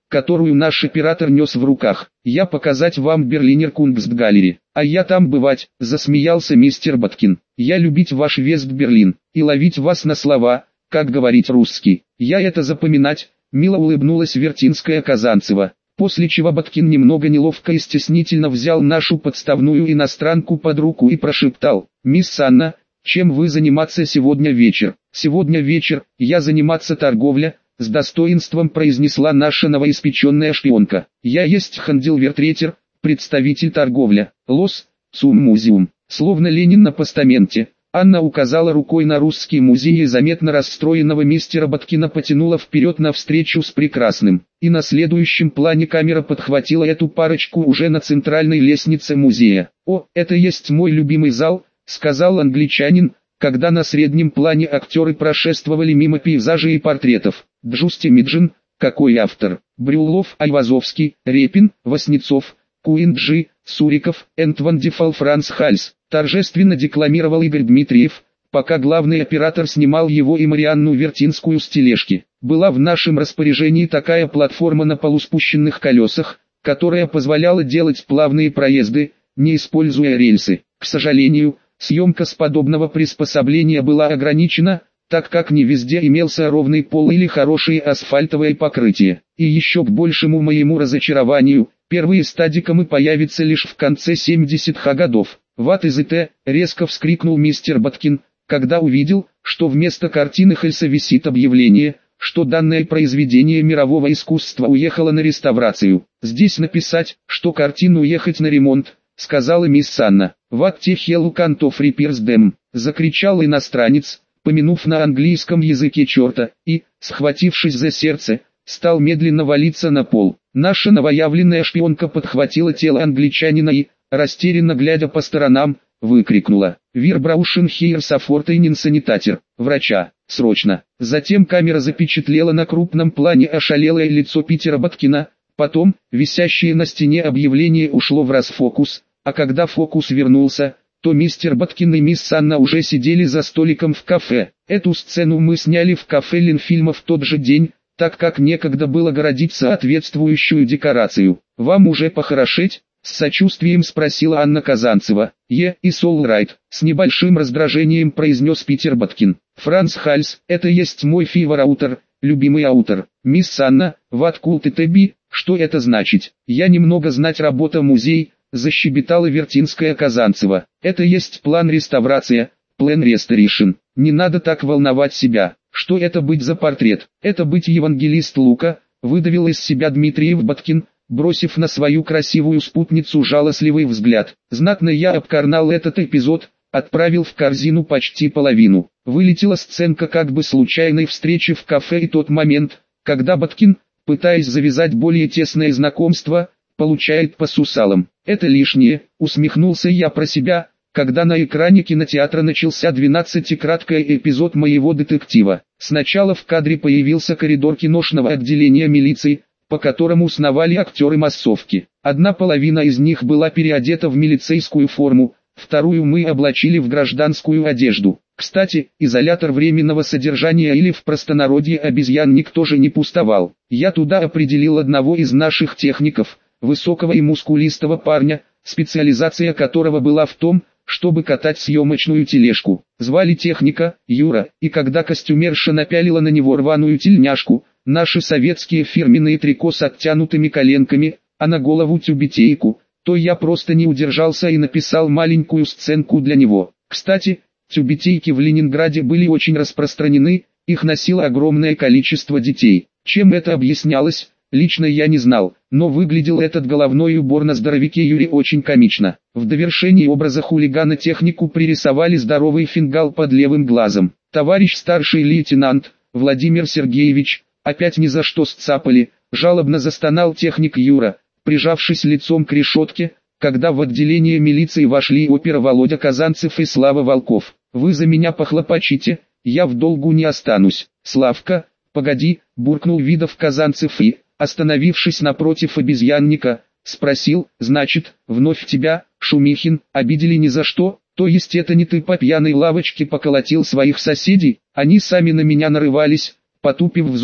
которую наш оператор нес в руках. «Я показать вам Берлинер Кунгстгаллери, а я там бывать», — засмеялся мистер Баткин. «Я любить ваш Вест-Берлин, и ловить вас на слова, как говорить русский. Я это запоминать», — мило улыбнулась Вертинская Казанцева. После чего Баткин немного неловко и стеснительно взял нашу подставную иностранку под руку и прошептал: «Мисс Анна, чем вы заниматься сегодня вечер?» «Сегодня вечер, я заниматься торговля», — с достоинством произнесла наша новоиспеченная шпионка. «Я есть хандилвертретер, представитель торговля, Лос, Цум Музеум». Словно Ленин на постаменте, Анна указала рукой на русский музей и заметно расстроенного мистера Баткина потянула вперед навстречу с прекрасным. И на следующем плане камера подхватила эту парочку уже на центральной лестнице музея. «О, это есть мой любимый зал», — сказал англичанин, когда на среднем плане актеры прошествовали мимо пейзажей и портретов. Джусти Миджин, какой автор? Брюллов, Айвазовский, Репин, Васнецов, Куинджи, Суриков, Энтвандифал, Франц Хальс. Торжественно декламировал Игорь Дмитриев, пока главный оператор снимал его и Марианну Вертинскую с тележки. Была в нашем распоряжении такая платформа на полуспущенных колесах, которая позволяла делать плавные проезды, не используя рельсы. К сожалению, съемка с подобного приспособления была ограничена, так как не везде имелся ровный пол или хорошее асфальтовое покрытие. И еще к большему моему разочарованию, первые стадикомы появятся лишь в конце семидесятых годов. «What is it?» — резко вскрикнул мистер Баткин, когда увидел, что вместо картины Хельса висит объявление, что данное произведение мирового искусства уехало на реставрацию. «Здесь написать, что картину уехать на ремонт», — сказала мисс Анна. «What the hell can't of repairs them?» — закричал иностранец, помянув на английском языке черта, и, схватившись за сердце, стал медленно валиться на пол. Наша новоявленная шпионка подхватила тело англичанина и, растерянно глядя по сторонам, выкрикнула: «Wir brauchen hier sofort einen Sanitäter, врача, срочно!» Затем камера запечатлела на крупном плане ошалелое лицо Питера Баткина, потом, висящее на стене объявление ушло в расфокус, а когда фокус вернулся, то мистер Баткин и мисс Анна уже сидели за столиком в кафе. Эту сцену мы сняли в кафе Ленфильма в тот же день, так как некогда было городить соответствующую декорацию. «Вам уже похорошеть?» — с сочувствием спросила Анна Казанцева. «Е, и all right», — с небольшим раздражением произнес Питер Баткин. «Франц Хальс, это есть мой фивор аутор, любимый аутор». «Мисс Анна, what could it be?» «Что это значит?» «Я немного знать работа музей», — защебетала Вертинская Казанцева. «Это есть план реставрация, план restoration. Не надо так волновать себя. Что это быть за портрет?» «Это быть евангелист Лука», — выдавил из себя Дмитриев Баткин, бросив на свою красивую спутницу жалостливый взгляд. Знатно я обкарнал этот эпизод, отправил в корзину почти половину. Вылетела сценка как бы случайной встречи в кафе и тот момент, когда Баткин, пытаясь завязать более тесное знакомство, получает по сусалам. «Это лишнее», — усмехнулся я про себя, когда на экране кинотеатра начался двенадцатикраткий эпизод моего детектива. Сначала в кадре появился коридор киношного отделения милиции, по которому сновали актеры массовки. Одна половина из них была переодета в милицейскую форму, вторую мы облачили в гражданскую одежду. Кстати, изолятор временного содержания или в простонародье обезьянник тоже не пустовал. Я туда определил одного из наших техников, высокого и мускулистого парня, специализация которого была в том, чтобы катать съемочную тележку. Звали техника Юра, и когда костюмерша напялила на него рваную тельняшку, наши советские фирменные трико с оттянутыми коленками, а на голову тюбетейку, то я просто не удержался и написал маленькую сценку для него. Кстати, тюбетейки в Ленинграде были очень распространены, их носило огромное количество детей. Чем это объяснялось, лично я не знал, но выглядел этот головной убор на здоровяке Юре очень комично. В довершении образа хулигана технику пририсовали здоровый фингал под левым глазом. «Товарищ старший лейтенант, Владимир Сергеевич, опять ни за что сцапали», — жалобно застонал техник Юра, прижавшись лицом к решетке, когда в отделение милиции вошли опера Володя Казанцев и Слава Волков. «Вы за меня похлопочите, я в долгу не останусь». «Славка, погоди», — буркнул Видов Казанцев и, остановившись напротив обезьянника, спросил: «Значит, вновь тебя, Шумихин, обидели ни за что? То есть это не ты по пьяной лавочке поколотил своих соседей? Они сами на меня нарывались», — потупив взор,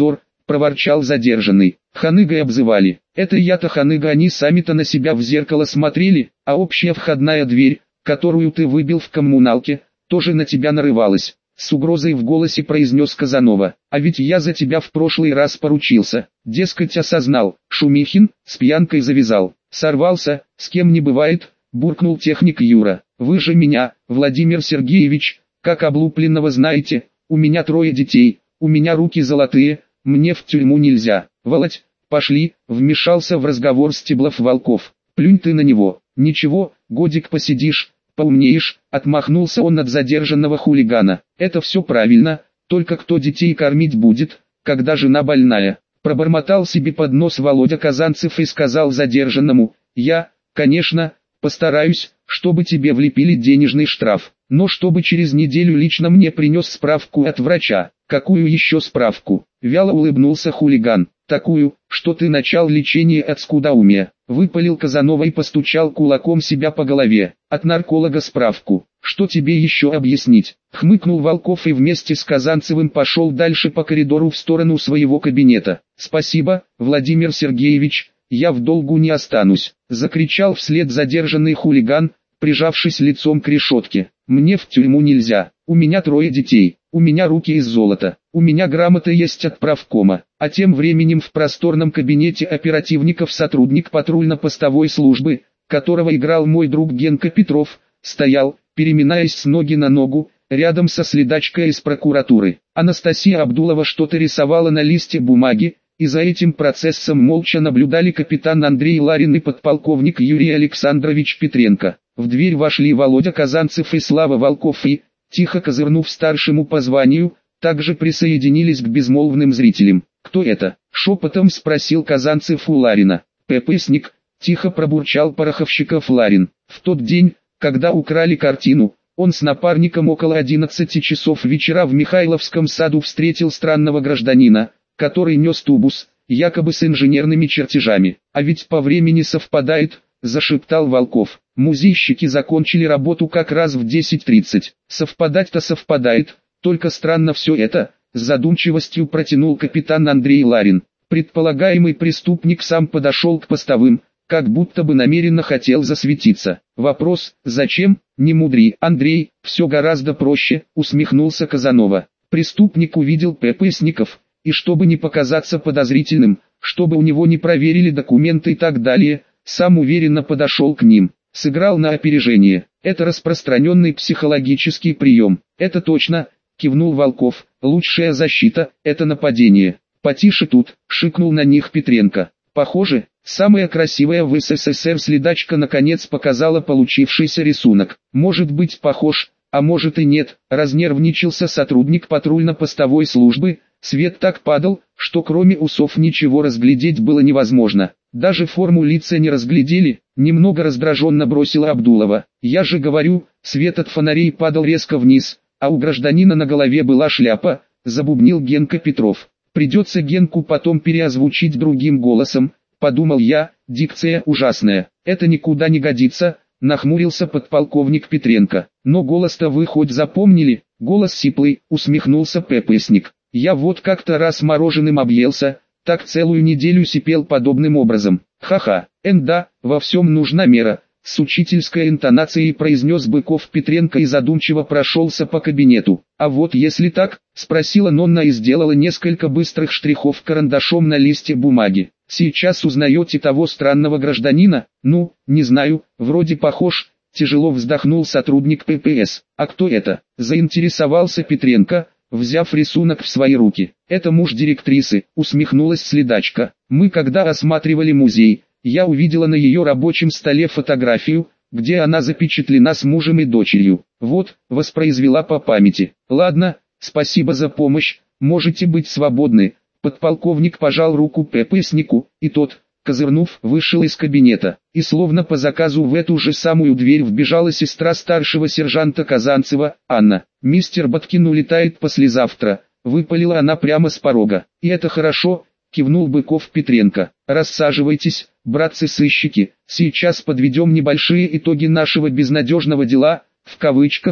проворчал задержанный. Ханыгой обзывали. Это я-то ханыга, они сами-то на себя в зеркало смотрели, а общая входная дверь, которую ты выбил в коммуналке, тоже на тебя нарывалась. С угрозой в голосе произнес Казанова. А ведь я за тебя в прошлый раз поручился. Дескать, осознал. Шумихин с пьянкой завязал. Сорвался, с кем не бывает, буркнул техник Юра. Вы же меня, Владимир Сергеевич, как облупленного знаете. У меня трое детей, у меня руки золотые, мне в тюрьму нельзя. Володь, пошли, вмешался в разговор Стеблов Волков. Плюнь ты на него. Ничего, годик посидишь. Поумнеешь, отмахнулся он от задержанного хулигана. Это все правильно, только кто детей кормить будет, когда жена больная? Пробормотал себе под нос Володя Казанцев и сказал задержанному: я, конечно, постараюсь, чтобы тебе влепили денежный штраф, но чтобы через неделю лично мне принес справку от врача. Какую еще справку? Вяло улыбнулся хулиган. Такую, что ты начал лечение от скудоумия. Выпалил Казанова и постучал кулаком себя по голове. От нарколога справку. Что тебе еще объяснить? Хмыкнул Волков и вместе с Казанцевым пошел дальше по коридору в сторону своего кабинета. Спасибо, Владимир Сергеевич, я в долгу не останусь. Закричал вслед задержанный хулиган, прижавшись лицом к решетке. Мне в тюрьму нельзя. У меня трое детей. У меня руки из золота, у меня грамота есть от правкома. А тем временем в просторном кабинете оперативников сотрудник патрульно-постовой службы, которого играл мой друг Генка Петров, стоял, переминаясь с ноги на ногу, рядом со следачкой из прокуратуры. Анастасия Абдулова что-то рисовала на листе бумаги, и за этим процессом молча наблюдали капитан Андрей Ларин и подполковник Юрий Александрович Петренко. В дверь вошли Володя Казанцев и Слава Волков и, тихо козырнув старшему по званию, также присоединились к безмолвным зрителям. «Кто это?» — шепотом спросил Казанцев у Ларина. «ППСник», — тихо пробурчал Пороховщиков Ларин. В тот день, когда украли картину, он с напарником около одиннадцати часов вечера в Михайловском саду встретил странного гражданина, который нес тубус, якобы с инженерными чертежами. «А ведь по времени совпадает», — зашептал Волков. «Музейщики закончили работу как раз в десять тридцать. Совпадать-то совпадает, только странно все это», — с задумчивостью протянул капитан Андрей Ларин. Предполагаемый преступник сам подошел к постовым, как будто бы намеренно хотел засветиться. Вопрос: зачем? Не мудри, Андрей, все гораздо проще, усмехнулся Казанова. Преступник увидел ППСников, и чтобы не показаться подозрительным, чтобы у него не проверили документы и так далее, сам уверенно подошел к ним. Сыграл на опережение. Это распространенный психологический прием. Это точно, кивнул Волков. Лучшая защита – это нападение. Потише тут, шикнул на них Петренко. Похоже, самая красивая в СССР следачка наконец показала получившийся рисунок. Может быть похож, а может и нет, разнервничался сотрудник патрульно-постовой службы. Свет так падал, что кроме усов ничего разглядеть было невозможно. Даже форму лица не разглядели, немного раздраженно бросила Абдулова. Я же говорю, свет от фонарей падал резко вниз, а у гражданина на голове была шляпа, забубнил Генка Петров. Придется Генку потом переозвучить другим голосом, подумал я, дикция ужасная. Это никуда не годится, нахмурился подполковник Петренко. Но голос-то вы хоть запомнили? Голос сиплый, усмехнулся ППСник. Я вот как-то раз мороженым объелся, так целую неделю сипел подобным образом. Ха-ха, энда, во всем нужна мера, с учительской интонацией произнес Быков Петренко и задумчиво прошелся по кабинету. А вот если так, спросила Нонна и сделала несколько быстрых штрихов карандашом на листе бумаги. Сейчас узнаете того странного гражданина? Ну, не знаю, вроде похож, тяжело вздохнул сотрудник ППС. А кто это? Заинтересовался Петренко, взяв рисунок в свои руки. «Это муж директрисы», — усмехнулась следачка. «Мы когда осматривали музей, я увидела на ее рабочем столе фотографию, где она запечатлена с мужем и дочерью. Вот, воспроизвела по памяти. Ладно, спасибо за помощь, можете быть свободны». Подполковник пожал руку ППСнику, и тот, козырнув, вышел из кабинета. И словно по заказу в эту же самую дверь вбежала сестра старшего сержанта Казанцева, Анна. «Мистер Боткин улетает послезавтра», — выпалила она прямо с порога. «И это хорошо», — кивнул Быков Петренко. «Рассаживайтесь, братцы-сыщики, сейчас подведем небольшие итоги нашего безнадежного дела, в кавычках,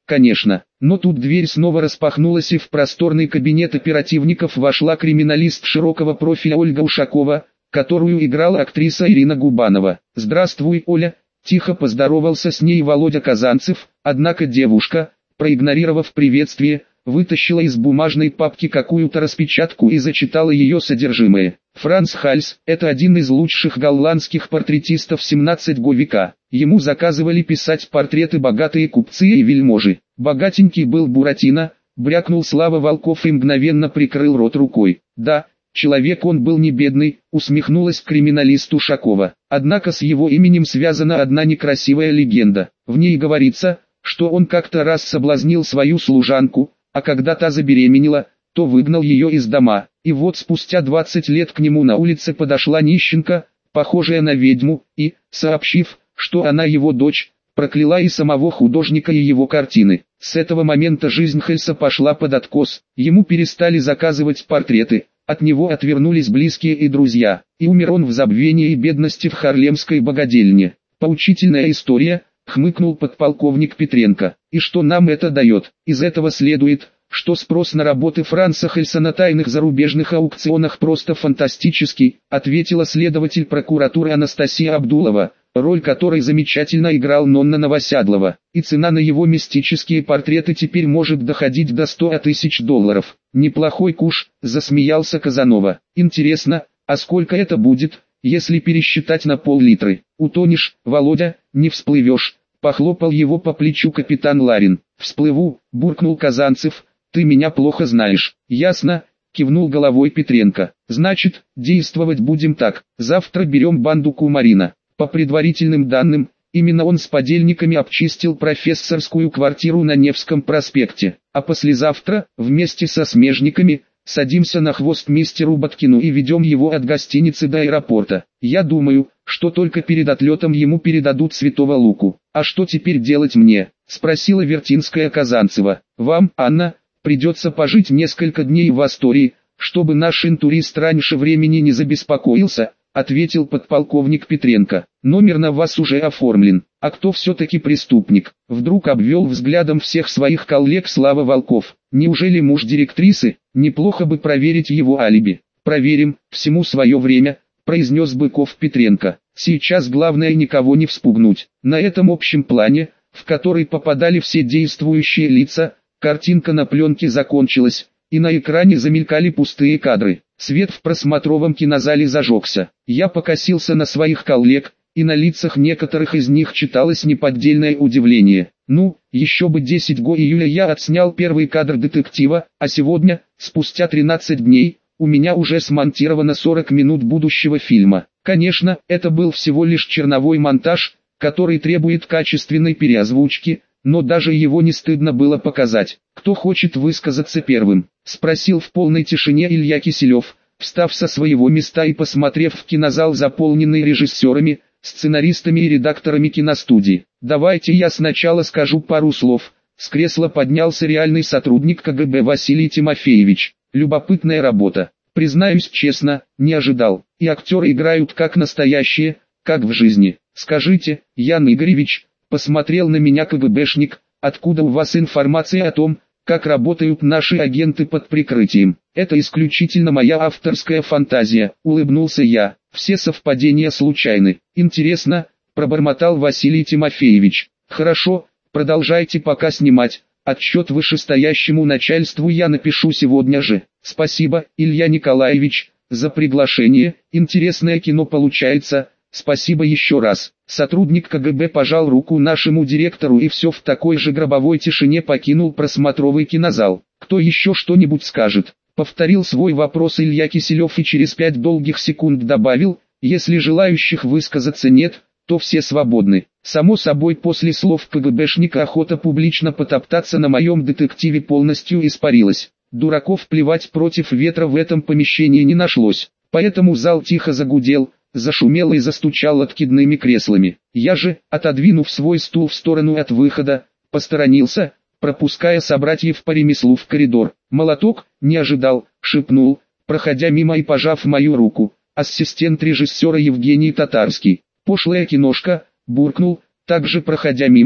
конечно. Но тут дверь снова распахнулась, и в просторный кабинет оперативников вошла криминалист широкого профиля Ольга Ушакова, которую играла актриса Ирина Губанова. «Здравствуй, Оля», – тихо поздоровался с ней Володя Казанцев, однако девушка, проигнорировав приветствие, вытащила из бумажной папки какую-то распечатку и зачитала ее содержимое. Франц Хальс – это один из лучших голландских портретистов семнадцатого века. Ему заказывали писать портреты богатые купцы и вельможи. Богатенький был Буратино, брякнул Слава Волков и мгновенно прикрыл рот рукой. Да, человек он был не бедный, усмехнулась криминалист Ушакова. Однако с его именем связана одна некрасивая легенда. В ней говорится, что он как-то раз соблазнил свою служанку, а когда та забеременела, то выгнал ее из дома. И вот спустя двадцать лет к нему на улице подошла нищенка, похожая на ведьму, и, сообщив, что она его дочь, прокляла и самого художника, и его картины. С этого момента жизнь Хальса пошла под откос, ему перестали заказывать портреты, от него отвернулись близкие и друзья, и умер он в забвении и бедности в харлемской богадельне. Поучительная история, хмыкнул подполковник Петренко. И что нам это дает? Из этого следует, что спрос на работы Франца Хальса на тайных зарубежных аукционах просто фантастический, ответила следователь прокуратуры Анастасия Абдулова, роль которой замечательно играл Нонна Новосядлова, и цена на его мистические портреты теперь может доходить до ста тысяч долларов. Неплохой куш, засмеялся Казанова. Интересно, а сколько это будет, если пересчитать на пол-литры? Утонешь, Володя, не всплывешь. Похлопал его по плечу капитан Ларин. «Всплыву», — буркнул Казанцев, — «ты меня плохо знаешь». «Ясно», — кивнул головой Петренко. «Значит, действовать будем так. Завтра берем банду Кумарина. По предварительным данным, именно он с подельниками обчистил профессорскую квартиру на Невском проспекте. А послезавтра, вместе со смежниками, садимся на хвост мистеру Баткину и ведем его от гостиницы до аэропорта. Я думаю, что только перед отлетом ему передадут Святого Луку. А что теперь делать мне?» — спросила Вертинская Казанцева. «Вам, Анна, придется пожить несколько дней в Астории, чтобы наш интурист раньше времени не забеспокоился», — ответил подполковник Петренко. «Номер на вас уже оформлен. А кто все-таки преступник?» Вдруг обвел взглядом всех своих коллег Слава Волков. «Неужели муж директрисы? Неплохо бы проверить его алиби». «Проверим, всему свое время», — произнес Быков Петренко. «Сейчас главное никого не вспугнуть». На этом общем плане, в который попадали все действующие лица, картинка на пленке закончилась, и на экране замелькали пустые кадры. Свет в просмотровом кинозале зажегся. Я покосился на своих коллег, и на лицах некоторых из них читалось неподдельное удивление. Ну, еще бы десять июля я отснял первый кадр детектива, а сегодня, спустя тринадцать дней, у меня уже смонтировано сорок минут будущего фильма. Конечно, это был всего лишь черновой монтаж, который требует качественной переозвучки, но даже его не стыдно было показать. «Кто хочет высказаться первым?» — спросил в полной тишине Илья Киселев, встав со своего места и посмотрев в кинозал, заполненный режиссерами, сценаристами и редакторами киностудии. «Давайте я сначала скажу пару слов». С кресла поднялся реальный сотрудник ка гэ бэ Василий Тимофеевич. «Любопытная работа. Признаюсь честно, не ожидал. И актеры играют как настоящие, как в жизни. Скажите, Ян Игоревич», — посмотрел на меня ка гэ бэшник, — «откуда у вас информация о том, как работают наши агенты под прикрытием?» «Это исключительно моя авторская фантазия», — улыбнулся я. «Все совпадения случайны». «Интересно», — пробормотал Василий Тимофеевич. «Хорошо, продолжайте пока снимать. Отчет вышестоящему начальству я напишу сегодня же». «Спасибо, Илья Николаевич, за приглашение. Интересное кино получается. Спасибо еще раз». Сотрудник ка гэ бэ пожал руку нашему директору и все в такой же гробовой тишине покинул просмотровый кинозал. «Кто еще что-нибудь скажет?» Повторил свой вопрос Илья Киселев и через пять долгих секунд добавил: «Если желающих высказаться нет, то все свободны». Само собой, после слов ка гэ бэшника охота публично потоптаться на моем детективе полностью испарилась. Дураков плевать против ветра в этом помещении не нашлось. Поэтому зал тихо загудел, зашумел и застучал откидными креслами. Я же, отодвинув свой стул в сторону от выхода, посторонился, пропуская собратьев по ремеслу в коридор. «Молоток?» Не ожидал, шепнул, проходя мимо и пожав мою руку, ассистент режиссера Евгений Татарский. «Пошлая киношка», буркнул, также проходя мимо,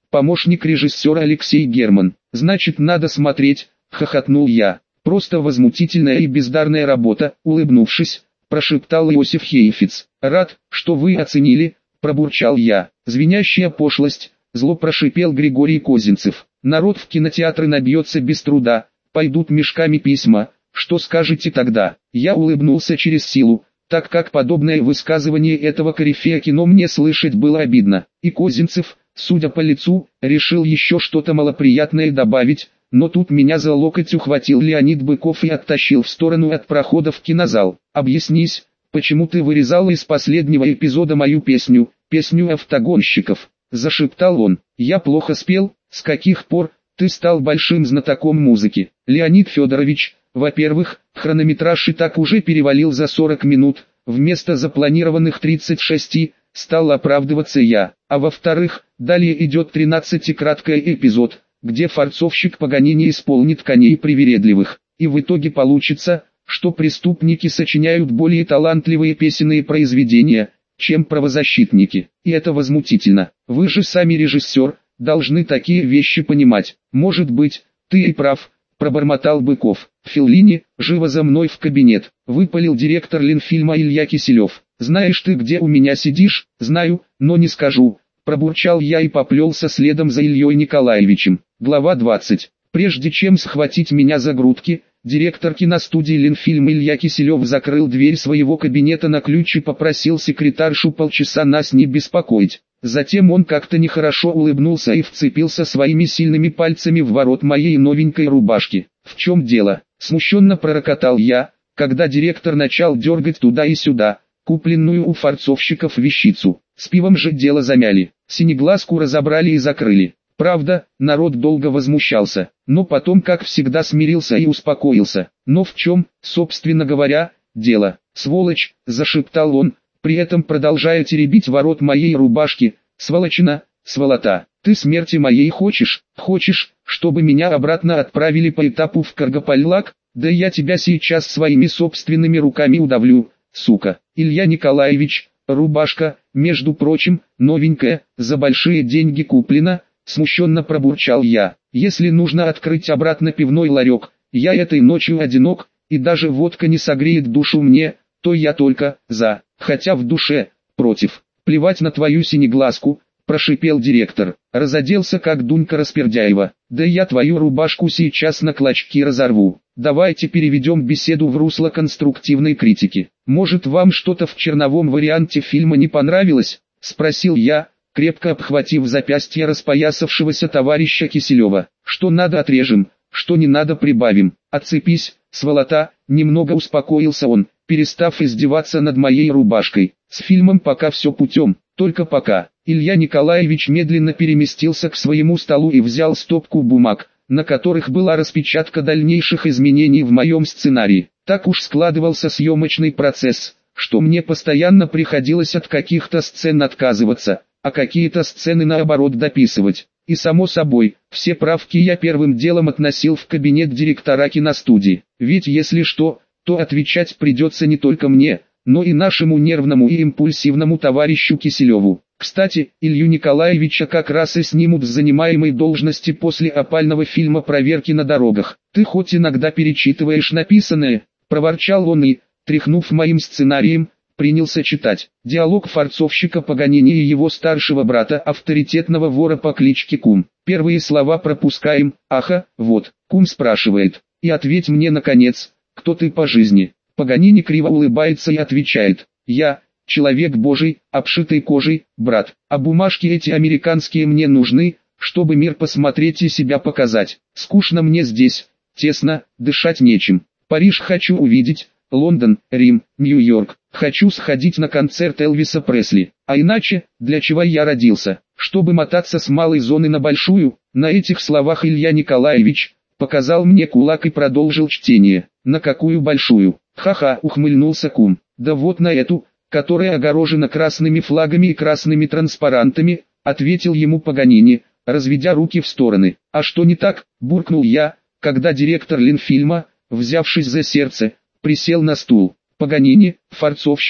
помощник режиссера Алексей Герман. Значит, надо смотреть, хохотнул я. Просто возмутительная и бездарная работа, улыбнувшись, прошептал Иосиф Хейфиц. Рад, что вы оценили, пробурчал я. Звенящая пошлость, зло прошипел Григорий Козинцев. Народ в кинотеатры набьется без труда, пойдут мешками письма, что скажете тогда? Я улыбнулся через силу, так как подобное высказывание этого корифея кино мне слышать было обидно. И Козинцев, судя по лицу, решил еще что-то малоприятное добавить, но тут меня за локоть ухватил Леонид Быков и оттащил в сторону от прохода в кинозал. «Объяснись, почему ты вырезал из последнего эпизода мою песню, песню автогонщиков?» – зашептал он. «Я плохо спел, с каких пор ты стал большим знатоком музыки?» «Леонид Федорович, во-первых, хронометраж и так уже перевалил за сорок минут, вместо запланированных тридцати шести, стал оправдываться я. А во-вторых, далее идет тринадцатикраткий эпизод, где форцовщик Паганини исполнит коней привередливых, и в итоге получится, что преступники сочиняют более талантливые песенные произведения, чем правозащитники. И это возмутительно. Вы же сами режиссер, должны такие вещи понимать. Может быть, ты и прав, пробормотал Быков. Феллини, живо за мной в кабинет, выпалил директор Ленфильма Илья Киселев. Знаешь ты, где у меня сидишь? Знаю, но не скажу. Пробурчал я и поплелся следом за Ильей Николаевичем. Глава двадцать. Прежде чем схватить меня за грудки, директор киностудии Ленфильм Илья Киселев закрыл дверь своего кабинета на ключ и попросил секретаршу полчаса нас не беспокоить. Затем он как-то нехорошо улыбнулся и вцепился своими сильными пальцами в ворот моей новенькой рубашки. «В чем дело?» – смущенно пророкотал я, когда директор начал дергать туда и сюда, купленную у форцовщиков вещицу. С пивом же дело замяли, синеглазку разобрали и закрыли. Правда, народ долго возмущался, но потом, как всегда, смирился и успокоился. Но в чем, собственно говоря, дело? «Сволочь!» – зашептал он, при этом продолжая теребить ворот моей рубашки. «Сволочина, сволота! Ты смерти моей хочешь? Хочешь, чтобы меня обратно отправили по этапу в Каргополь-Лак? Да я тебя сейчас своими собственными руками удавлю, сука!» Илья Николаевич, рубашка, между прочим, новенькая, за большие деньги куплена, смущенно пробурчал я. «Если нужно открыть обратно пивной ларек, я этой ночью одинок, и даже водка не согреет душу мне, то я только за, хотя в душе против. Плевать на твою синеглазку», прошипел директор. Разоделся как Дунька Распердяева. «Да я твою рубашку сейчас на клочки разорву. Давайте переведем беседу в русло конструктивной критики. Может, вам что-то в черновом варианте фильма не понравилось?» спросил я, крепко обхватив запястье распоясавшегося товарища Киселева. «Что надо отрежем, что не надо прибавим. Отцепись, сволота!» Немного успокоился он, перестав издеваться над моей рубашкой. «С фильмом пока все путем, только пока». Илья Николаевич медленно переместился к своему столу и взял стопку бумаг, на которых была распечатка дальнейших изменений в моем сценарии. Так уж складывался съемочный процесс, что мне постоянно приходилось от каких-то сцен отказываться, а какие-то сцены наоборот дописывать. И само собой, все правки я первым делом относил в кабинет директора киностудии. Ведь если что, то отвечать придется не только мне, но и нашему нервному и импульсивному товарищу Киселеву. Кстати, Илью Николаевича как раз и снимут с занимаемой должности после опального фильма «Проверки на дорогах». «Ты хоть иногда перечитываешь написанное?» – проворчал он и, тряхнув моим сценарием, принялся читать. Диалог форцовщика Паганини и его старшего брата, авторитетного вора по кличке Кум. Первые слова пропускаем. «Аха, вот», Кум спрашивает. «И ответь мне наконец, кто ты по жизни?» Паганини криво улыбается и отвечает. «Я, человек божий, обшитый кожей, брат. А бумажки эти американские мне нужны, чтобы мир посмотреть и себя показать. Скучно мне здесь, тесно, дышать нечем. Париж хочу увидеть, Лондон, Рим, Нью-Йорк. Хочу сходить на концерт Элвиса Пресли. А иначе, для чего я родился? Чтобы мотаться с малой зоны на большую?» На этих словах Илья Николаевич показал мне кулак и продолжил чтение. «На какую большую?» «Ха-ха», ухмыльнулся Кум. «Да вот на эту, которая огорожена красными флагами и красными транспарантами», ответил ему Паганини, разведя руки в стороны. «А что не так?» – буркнул я, когда директор Ленфильма, взявшись за сердце, присел на стул. Паганини, форцовщик,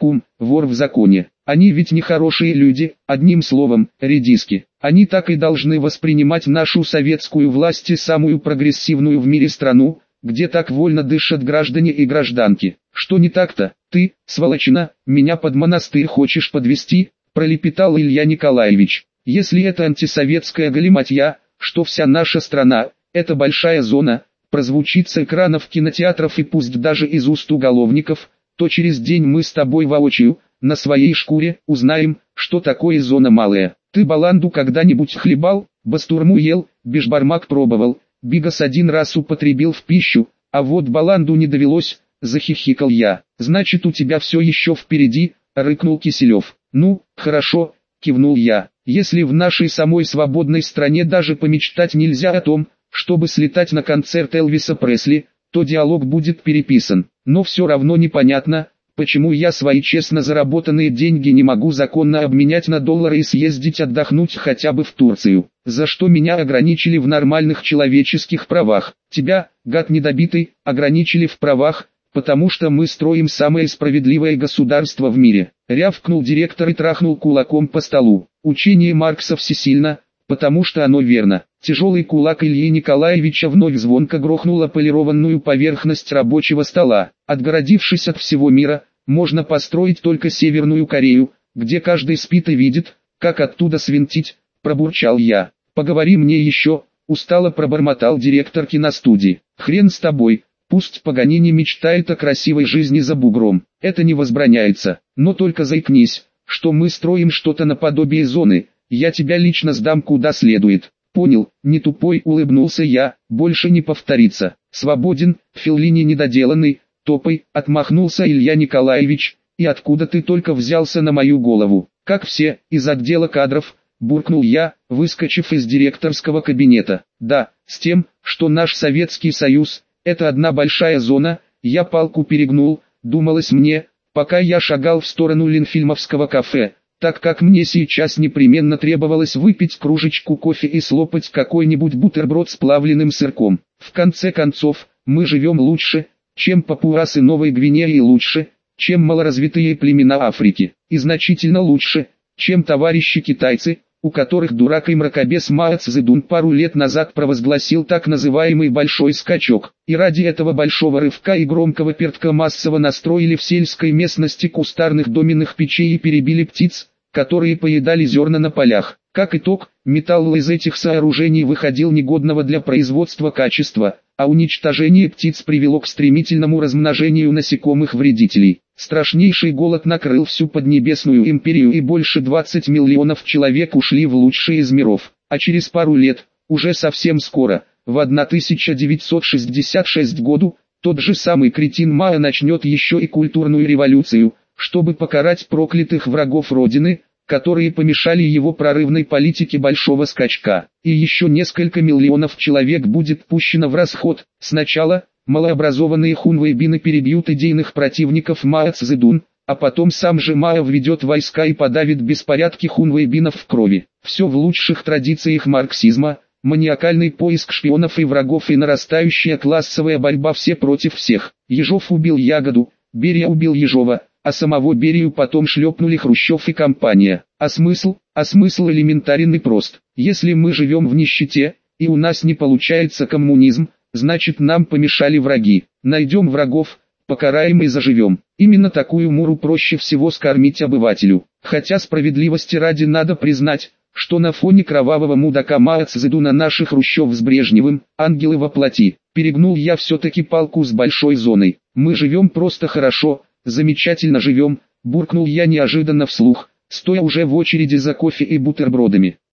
Кум, вор в законе. Они ведь не хорошие люди, одним словом, редиски. Они так и должны воспринимать нашу советскую власть и самую прогрессивную в мире страну, где так вольно дышат граждане и гражданки. Что не так-то? Ты, сволочина, меня под монастырь хочешь подвести? Пролепетал Илья Николаевич. Если это антисоветская галиматья, что вся наша страна, это большая зона, прозвучит с экранов кинотеатров и пусть даже из уст уголовников, то через день мы с тобой воочию, на своей шкуре, узнаем, что такое зона малая. Ты баланду когда-нибудь хлебал, бастурму ел, бешбармак пробовал, бигас один раз употребил в пищу, а вот баланду не довелось, захихикал я. Значит, у тебя все еще впереди, рыкнул Киселев. Ну, хорошо, кивнул я. Если в нашей самой свободной стране даже помечтать нельзя о том, чтобы слетать на концерт Элвиса Пресли, то диалог будет переписан. Но все равно непонятно, почему я свои честно заработанные деньги не могу законно обменять на доллары и съездить отдохнуть хотя бы в Турцию. За что меня ограничили в нормальных человеческих правах. Тебя, гад недобитый, ограничили в правах, потому что мы строим самое справедливое государство в мире. Рявкнул директор и трахнул кулаком по столу. Учение Маркса всесильно, потому что оно верно. Тяжелый кулак Ильи Николаевича вновь звонко грохнула полированную поверхность рабочего стола. Отгородившись от всего мира, можно построить только Северную Корею, где каждый спит и видит, как оттуда свинтить, пробурчал я. Поговори мне еще, устало пробормотал директор киностудии. Хрен с тобой, пусть Паганини мечтает о красивой жизни за бугром. Это не возбраняется, но только заикнись, что мы строим что-то наподобие зоны, я тебя лично сдам куда следует. Понял, не тупой, улыбнулся я, больше не повторится. Свободен, Феллини недоделанный, топай, отмахнулся Илья Николаевич, и откуда ты только взялся на мою голову? Как все, из отдела кадров, буркнул я, выскочив из директорского кабинета. Да, с тем, что наш Советский Союз, это одна большая зона, я палку перегнул, думалось мне, пока я шагал в сторону Ленфильмовского кафе, так как мне сейчас непременно требовалось выпить кружечку кофе и слопать какой-нибудь бутерброд с плавленым сырком. В конце концов, мы живем лучше, чем папуасы Новой Гвинеи, лучше, чем малоразвитые племена Африки, и значительно лучше, чем товарищи китайцы, у которых дурак и мракобес Мао Цзэдун пару лет назад провозгласил так называемый большой скачок, и ради этого большого рывка и громкого пертка массово настроили в сельской местности кустарных доменных печей и перебили птиц, которые поедали зерна на полях. Как итог, металл из этих сооружений выходил негодного для производства качества, а уничтожение птиц привело к стремительному размножению насекомых-вредителей. Страшнейший голод накрыл всю Поднебесную империю, и больше двадцати миллионов человек ушли в лучший из миров. А через пару лет, уже совсем скоро, в тысяча девятьсот шестьдесят шестом году, тот же самый кретин Мао начнет еще и культурную революцию, чтобы покарать проклятых врагов Родины, которые помешали его прорывной политике большого скачка. И еще несколько миллионов человек будет пущено в расход. Сначала малообразованные хунвейбины перебьют идейных противников Мао Цзэдун, а потом сам же Мао введет войска и подавит беспорядки хунвейбинов в крови. Все в лучших традициях марксизма, маниакальный поиск шпионов и врагов и нарастающая классовая борьба все против всех. Ежов убил Ягоду, Берия убил Ежова, а самого Берию потом шлепнули Хрущев и компания. А смысл? А смысл элементарен и прост. Если мы живем в нищете, и у нас не получается коммунизм, значит нам помешали враги. Найдем врагов, покараем и заживем. Именно такую муру проще всего скормить обывателю. Хотя справедливости ради надо признать, что на фоне кровавого мудака Мао Цзэдуна наших Хрущев с Брежневым, ангелы во плоти. Перегнул я все-таки палку с большой зоной. Мы живем просто хорошо, замечательно живем, буркнул я неожиданно вслух, стоя уже в очереди за кофе и бутербродами.